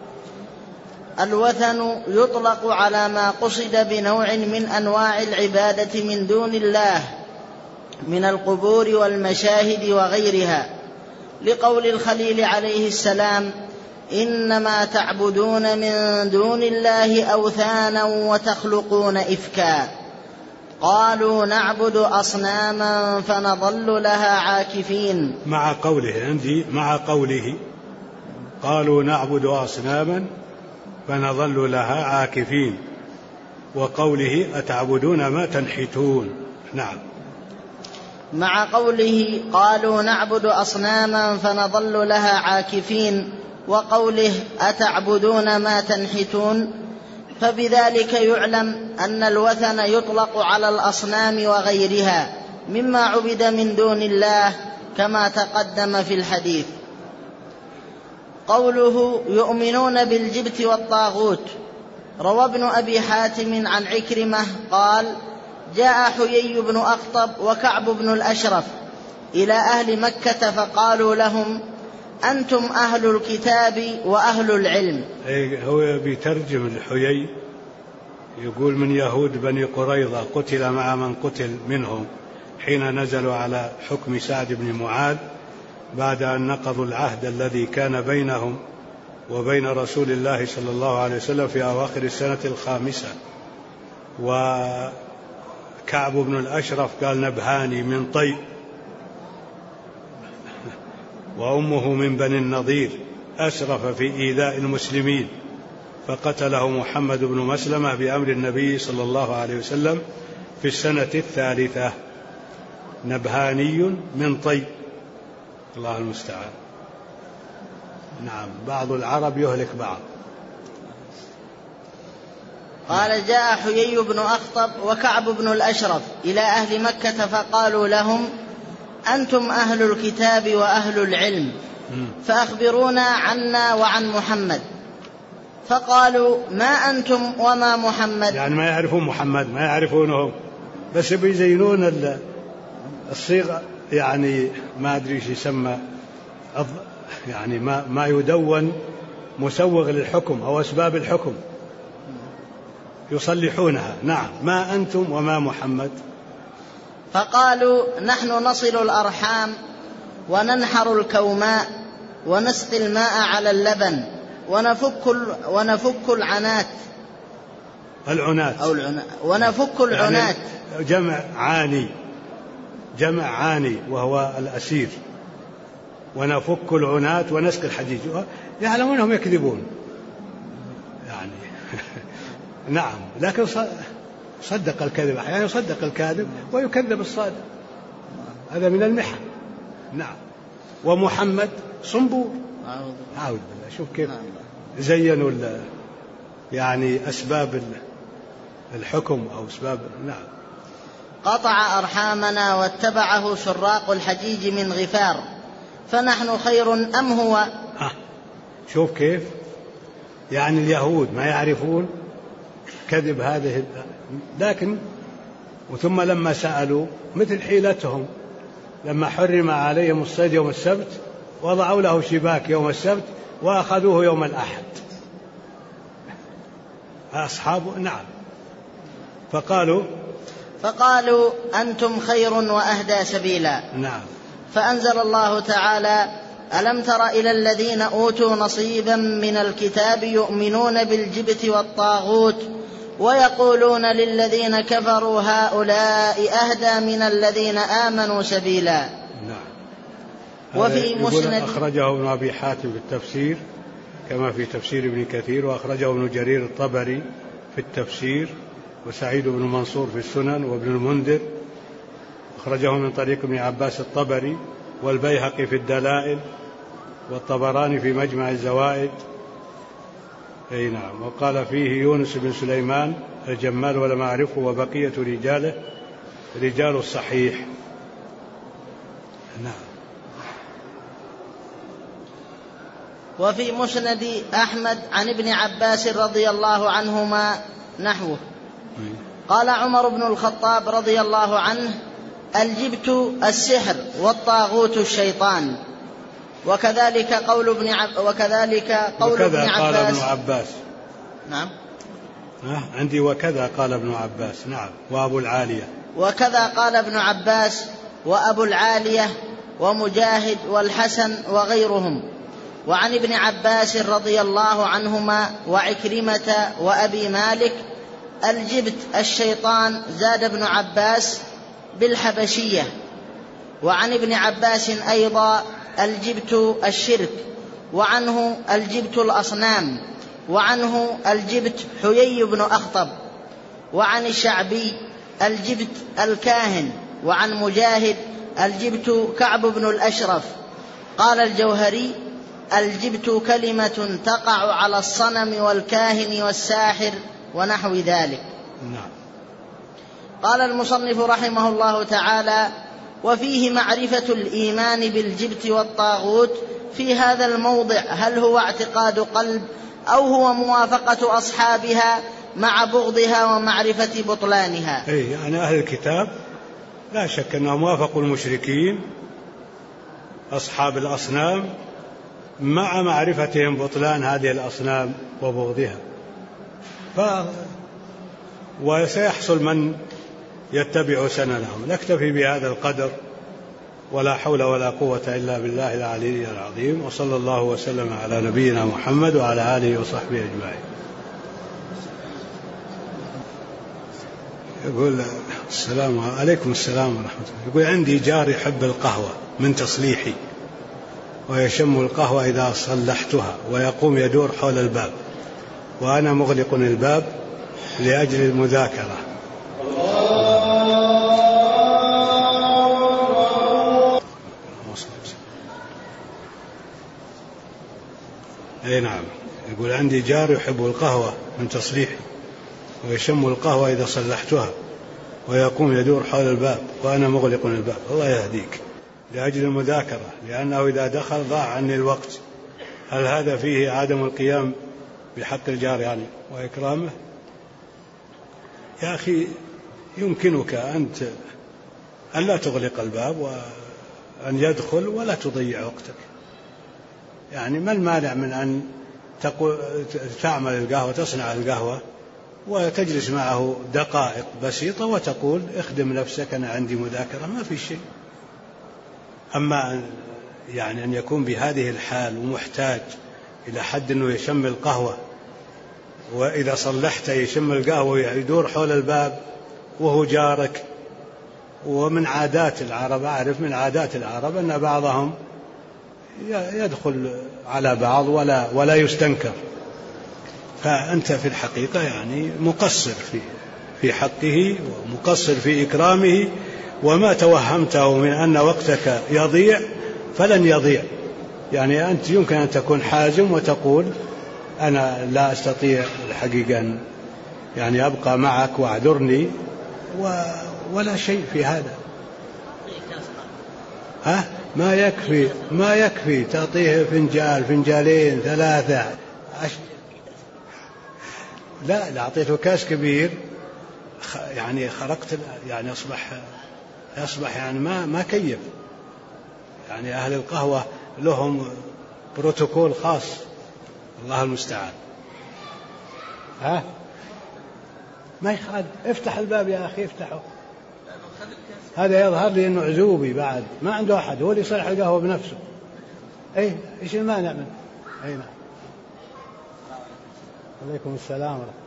الوثن يطلق على ما قصد بنوع من أنواع العبادة من دون الله من القبور والمشاهد وغيرها، لقول الخليل عليه السلام: إنما تعبدون من دون الله أوثانا وتخلقون إفكا. قالوا نعبد أصناما فنظل لها عاكفين. مع قوله عندي مع قوله قالوا نعبد أصناما فنظل لها عاكفين، وقوله أتعبدون ما تنحتون. نعم. مع قوله قالوا نعبد أصناما فنظل لها عاكفين، وقوله أتعبدون ما تنحتون، فبذلك يعلم أن الوثن يطلق على الأصنام وغيرها مما عبد من دون الله كما تقدم في الحديث. قوله يؤمنون بالجبت والطاغوت، روى ابن أبي حاتم عن عكرمة قال: جاء حيي بن أخطب وكعب بن الأشرف إلى أهل مكة فقالوا لهم: أنتم أهل الكتاب وأهل العلم. هو بيترجم الحيي، يقول من يهود بني قريظة قتل مع من قتل منهم حين نزلوا على حكم سعد بن معاذ بعد أن نقضوا العهد الذي كان بينهم وبين رسول الله صلى الله عليه وسلم في أواخر السنة 5. وكعب بن الأشرف قال نبهاني من طي، وأمه من بني النضير، أسرف في إيذاء المسلمين فقتله محمد بن مسلمة بأمر النبي صلى الله عليه وسلم في السنة 3. نبهاني من طي، الله المستعان. نعم، بعض العرب يهلك بعض. قال جاء حيي بن أخطب وكعب بن الأشرف إلى أهل مكة فقالوا لهم أنتم أهل الكتاب وأهل العلم فأخبرونا عنا وعن محمد. فقالوا ما أنتم وما محمد، يعني ما يعرفون محمد، ما يعرفونه، بس بيزينون الصيغة، يعني ما أدري ايش يسمى، يعني ما يدون مسوغ للحكم أو أسباب الحكم يصلحونها. نعم، ما أنتم وما محمد. فقالوا نحن نصل الأرحام وننحر الكوماء ونسقي الماء على اللبن ونفك العنات ونفك العنات، يعني جمع عاني وهو الأسير، ونفك العنات ونسقي الحجيج. يعلمون أنهم يكذبون يعني نعم، لكن صدق الكذب، أحيانا يصدق الكاذب ويكذب الصادق، هذا من المحن. نعم. ومحمد صنبور، أعوذ بالله. شوف كيف زينوا يعني أسباب الحكم أو أسباب. نعم. قطع أرحامنا واتبعه سراق الحجيج من غفار فنحن خير أم هو. شوف كيف يعني اليهود ما يعرفون كذب هذه، لكن وثم لما سألوا مثل حيلتهم، لما حرم عليهم الصيد يوم السبت وضعوا له شباك يوم السبت وأخذوه يوم الأحد أصحابه. نعم. فقالوا أنتم خير وأهدى سبيلا. نعم. فأنزل الله تعالى ألم تر إلى الذين أوتوا نصيبا من الكتاب يؤمنون بالجبت والطاغوت ويقولون للذين كفروا هؤلاء أهدى من الذين آمنوا سبيلا. نعم. وفي مسند أخرجه ابن أبي حاتم في التفسير كما في تفسير ابن كثير، وأخرجه ابن جرير الطبري في التفسير، وسعيد بن منصور في السنن، وابن المنذر أخرجه من طريق ابن عباس الطبري، والبيهقي في الدلائل، والطبراني في مجمع الزوائد. أي نعم. وقال فيه يونس بن سليمان الجمال ولم أعرفه، وبقية رجاله رجال الصحيح. نعم. وفي مسند أحمد عن ابن عباس رضي الله عنهما نحوه. قال عمر بن الخطاب رضي الله عنه الجبت السحر والطاغوت الشيطان. وكذلك قول ابن عباس. نعم. عندي وكذا قال ابن عباس. نعم. وأبو العالية. وكذا قال ابن عباس وأبو العالية ومجاهد والحسن وغيرهم. وعن ابن عباس رضي الله عنهما وعكرمة وأبي مالك الجبت الشيطان زاد ابن عباس بالحبشية. وعن ابن عباس أيضا الجبت الشرك، وعنه الجبت الأصنام، وعنه الجبت حيي بن أخطب. وعن الشعبي الجبت الكاهن. وعن مجاهد الجبت كعب بن الأشرف. قال الجوهري الجبت كلمة تقع على الصنم والكاهن والساحر ونحو ذلك. نعم. قال المصنف رحمه الله تعالى وفيه معرفة الإيمان بالجبت والطاغوت في هذا الموضع، هل هو اعتقاد قلب أو هو موافقة أصحابها مع بغضها ومعرفة بطلانها. يعني أهل الكتاب لا شك أنهم وافقوا المشركين أصحاب الأصنام مع معرفتهم بطلان هذه الأصنام وبغضها، وسيحصل من يتبع سننهم. نكتفي بهذا القدر، ولا حول ولا قوة إلا بالله العلي العظيم، وصلى الله وسلم على نبينا محمد وعلى آله وصحبه أجمعين. يقول السلام عليكم. السلام ورحمة الله. يقول عندي جار يحب القهوة من تصليحي، ويشم القهوة إذا صلحتها، ويقوم يدور حول الباب، وأنا مغلق الباب لأجل المذاكرة. أي نعم. يقول عندي جار يحب القهوة من تصليحي، ويشم القهوة إذا صلحتها، ويقوم يدور حول الباب، وأنا مغلق الباب. الله يهديك. لأجل المذاكرة، لأنه إذا دخل ضاع عني الوقت. هل هذا فيه عدم القيام بحق الجار يعني وإكرامه؟ يا أخي يمكنك أنت أن لا تغلق الباب وأن يدخل ولا تضيع وقتك. يعني ما المانع من أن تعمل القهوة، تصنع القهوة وتجلس معه دقائق بسيطة وتقول اخدم نفسك، أنا عندي مذاكرة، ما في شيء. أما يعني أن يكون بهذه الحال ومحتاج إلى حد أنه يشم القهوة، وإذا صلحت يشم القهوة يدور حول الباب وهو جارك. ومن عادات العرب، أعرف من عادات العرب أن بعضهم يدخل على بعض ولا يستنكر. فأنت في الحقيقة يعني مقصر في حقه، ومقصر في إكرامه، وما توهمته من أن وقتك يضيع فلن يضيع. يعني أنت يمكن أن تكون حازم وتقول أنا لا أستطيع الحقيقة يعني أبقى معك واعذرني، ولا شيء في هذا. ما يكفي تعطيه فنجال، فنجالين، 3. لا أعطيته كاس كبير، يعني خرقت، يعني أصبح يعني ما كيف. يعني أهل القهوة لهم بروتوكول خاص، الله المستعان. ما يخالف، افتح الباب يا أخي، افتحه. هذا يظهر لي أنه عزوبي بعد، ما عنده أحد، هو اللي يصلح القهوة بنفسه. إيش المانع منه؟ أي نعم. عليكم السلام ورحمة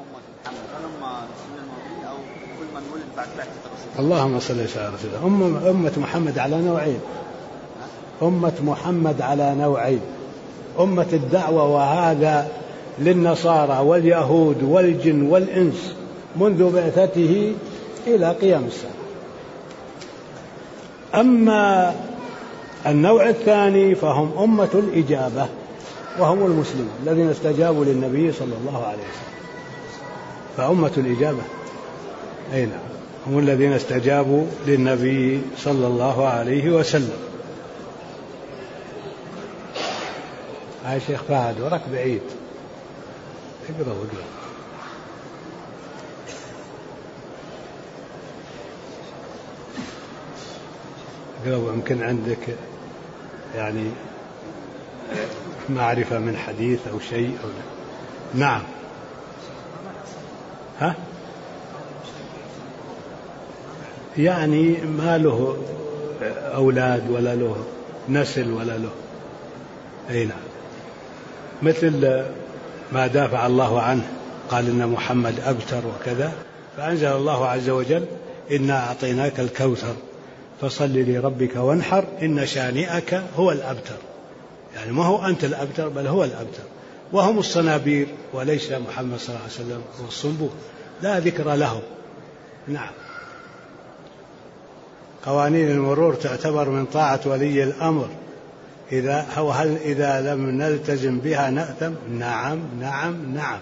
الله. اللهم صل على رسول. أمة محمد على نوعين. أمة محمد على نوعين: أمة الدعوة، وهذا للنصارى واليهود والجن والإنس منذ بعثته إلى قيام الساعة. أما النوع الثاني فهم أمة الإجابة، وهم المسلمون الذين استجابوا للنبي صلى الله عليه وسلم. فأمة الإجابة أي نعم، هم الذين استجابوا للنبي صلى الله عليه وسلم. هاي شيخ فهد ورك بعيد، اقرأ. يمكن عندك يعني معرفة من حديث أو شيء أو لا. نعم. يعني ما له أولاد ولا له نسل ولا له. أي نعم. مثل ما دافع الله عنه، قال إن محمد أبتر وكذا، فأنزل الله عز وجل إنا أعطيناك الكوثر فصل لربك وانحر إن شانئك هو الأبتر. يعني ما هو أنت الأبتر، بل هو الأبتر، وهم الصنابير، وليس محمد صلى الله عليه وسلم هو الصنبور، لا ذكر لهم. نعم. قوانين المرور تعتبر من طاعة ولي الأمر، هل إذا لم نلتزم بها نأثم؟ نعم نعم نعم.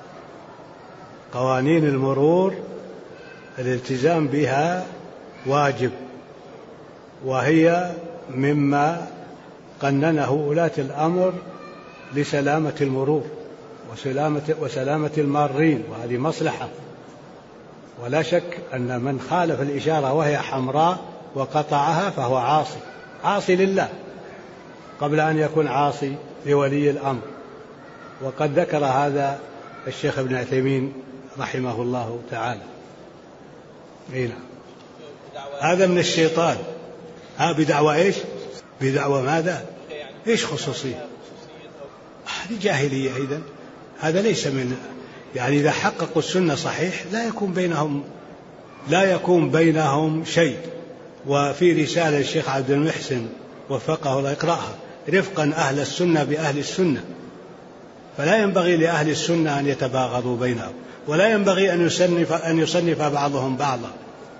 قوانين المرور الالتزام بها واجب، وهي مما قننه ولاة الأمر لسلامة المرور وسلامة المارين، وهذه مصلحة. ولا شك أن من خالف الإشارة وهي حمراء وقطعها فهو عاصي لله قبل أن يكون عاصي لولي الأمر. وقد ذكر هذا الشيخ ابن عثيمين رحمه الله تعالى. أي نعم. هذا من الشيطان. بدعوى إيش؟ بدعوى ماذا؟ إيش خصوصية؟ هذه جاهلية أيضا. هذا ليس من، يعني إذا حققوا السنة صحيح لا يكون بينهم شيء. وفي رسالة الشيخ عبد المحسن وفقه الله يقرأها: رفقا أهل السنة بأهل السنة. فلا ينبغي لأهل السنة أن يتباغضوا بينهم، ولا ينبغي أن يصنف بعضهم بعضا.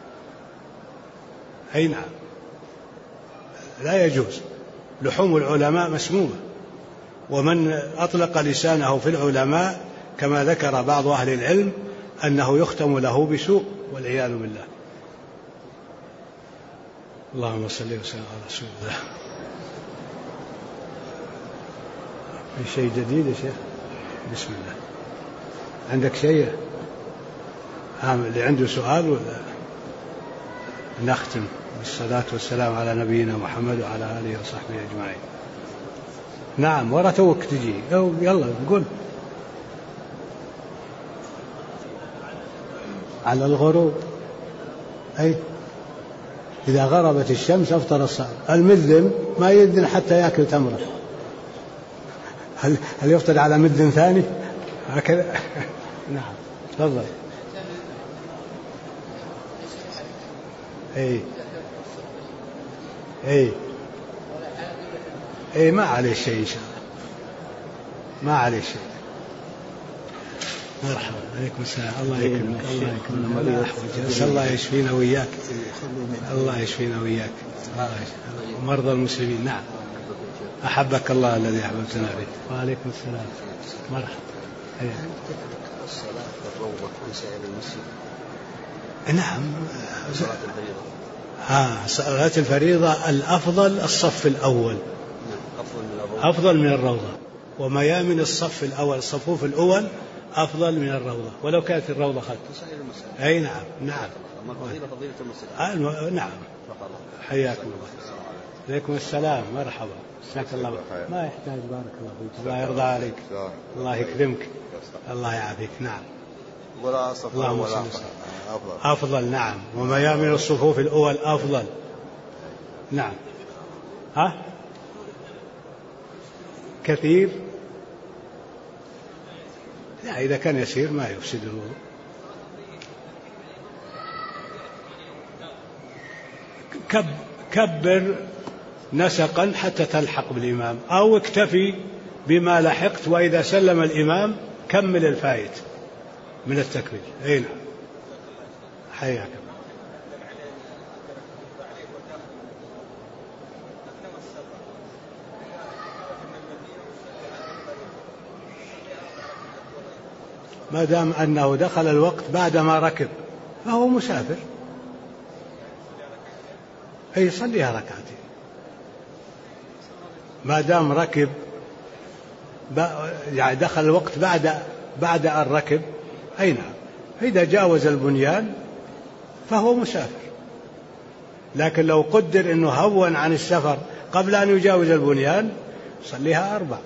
أي نعم، لا يجوز. لحوم العلماء مسمومة، ومن أطلق لسانه في العلماء كما ذكر بعض أهل العلم أنه يختم له بسوء والعياذ بالله. اللهم صل وسلم على رسول الله. في شيء جديد يا شيخ؟ بسم الله. عندك شيء؟ اللي عنده سؤال ولا نختم بالصلاة والسلام على نبينا محمد وعلى آله وصحبه أجمعين. نعم، ورا توك تجي. يلا نقول على الغروب. أي إذا غربت الشمس أفطر الصائم. المذن ما يذن حتى يأكل تمرة. هل يفطر على مذن ثاني هكذا؟ نعم تفضل. اي ما عليه شيء ان شاء الله، ما عليه شيء. مرحبا، عليكم السلام. الله يكرمك. الله يكرمك. نسأل الله يشفينا وإياك. الله يشفينا وإياك. ومرضى المسلمين. نعم، أحبك الله الذي أحببتنا به. وعليكم السلام. مرحبا. الصلاة في الروضة عن سائر المسجد. نعم، صلاة الفريضة الأفضل الصف الأول، أفضل من الروضة. وميامن الصف الأول، الصفوف الأول أفضل من الروضة، ولو كانت الروضة خلف. أي نعم. نعم. نعم. حياكم الله. عليكم السلام. مرحبا. مساك الله. ما يحتاج. بارك الله فيك. الله يرضى عليك. الله يكرمك. الله يعافيك. نعم. اللهم صل وسلم. أفضل. نعم. وميامن الصفوف الأول أفضل. نعم. كثير. لا، إذا كان يسير ما يفسد الوضوء. كبر نسقا حتى تلحق بالإمام، أو اكتفي بما لحقت، وإذا سلم الإمام كمل الفائت من التكبير. أي نعم. حياك. ما دام أنه دخل الوقت بعدما ركب فهو مسافر. أي يصليها ركعتين ما دام ركب، يعني دخل الوقت بعد أن ركب. أي نعم. إذا جاوز البنيان فهو مسافر. لكن لو قدر أنه هون عن السفر قبل أن يجاوز البنيان صليها 4.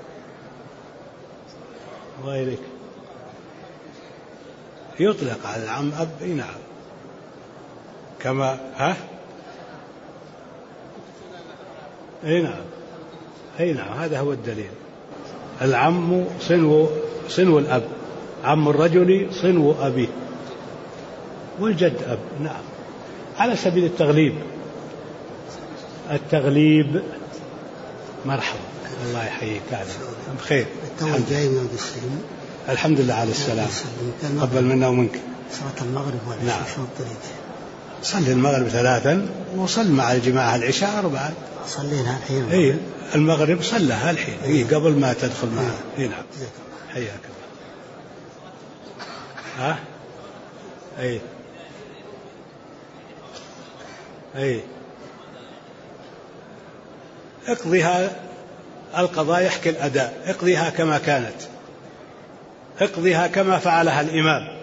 الله إليك. يطلق على العم أب. نعم. كما أي نعم. أي نعم. هذا هو الدليل. العم صنو الأب، عم الرجل صنو أبيه، والجد أب. نعم، على سبيل التغليب. مرحبا. الله يحييك. بخير. الحمد لله على السلام. قبل منا ومنك. صلاة المغرب ولا نعم. صلي المغرب 3 وصل مع الجماعة العشاء 4. صلينا الحين. المغرب صلىها الحين. قبل ما تدخل معنا. نعم. حياك الله. اقضيها. القضاء يحكي الأداء. اقضيها كما كانت، اقضيها كما فعلها الإمام.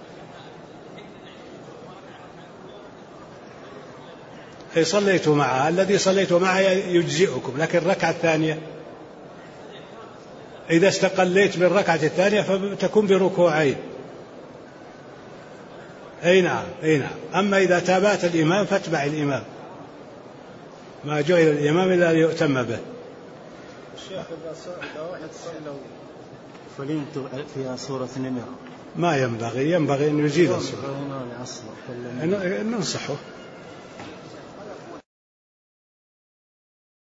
صليت معه، الذي صليت معه يجزئكم، لكن الركعة الثانية إذا استقليت بالركعة الثانية فتكون بركوعين. أي نعم أي نعم. أما إذا تابعت الإمام فاتبع الإمام، ما جعل الإمام إلا ليؤتم به. الشيخ إذا واحد صلى فلينت فيها سورة النمر ما ينبغي أن يزيد الصورة، أن ننصحه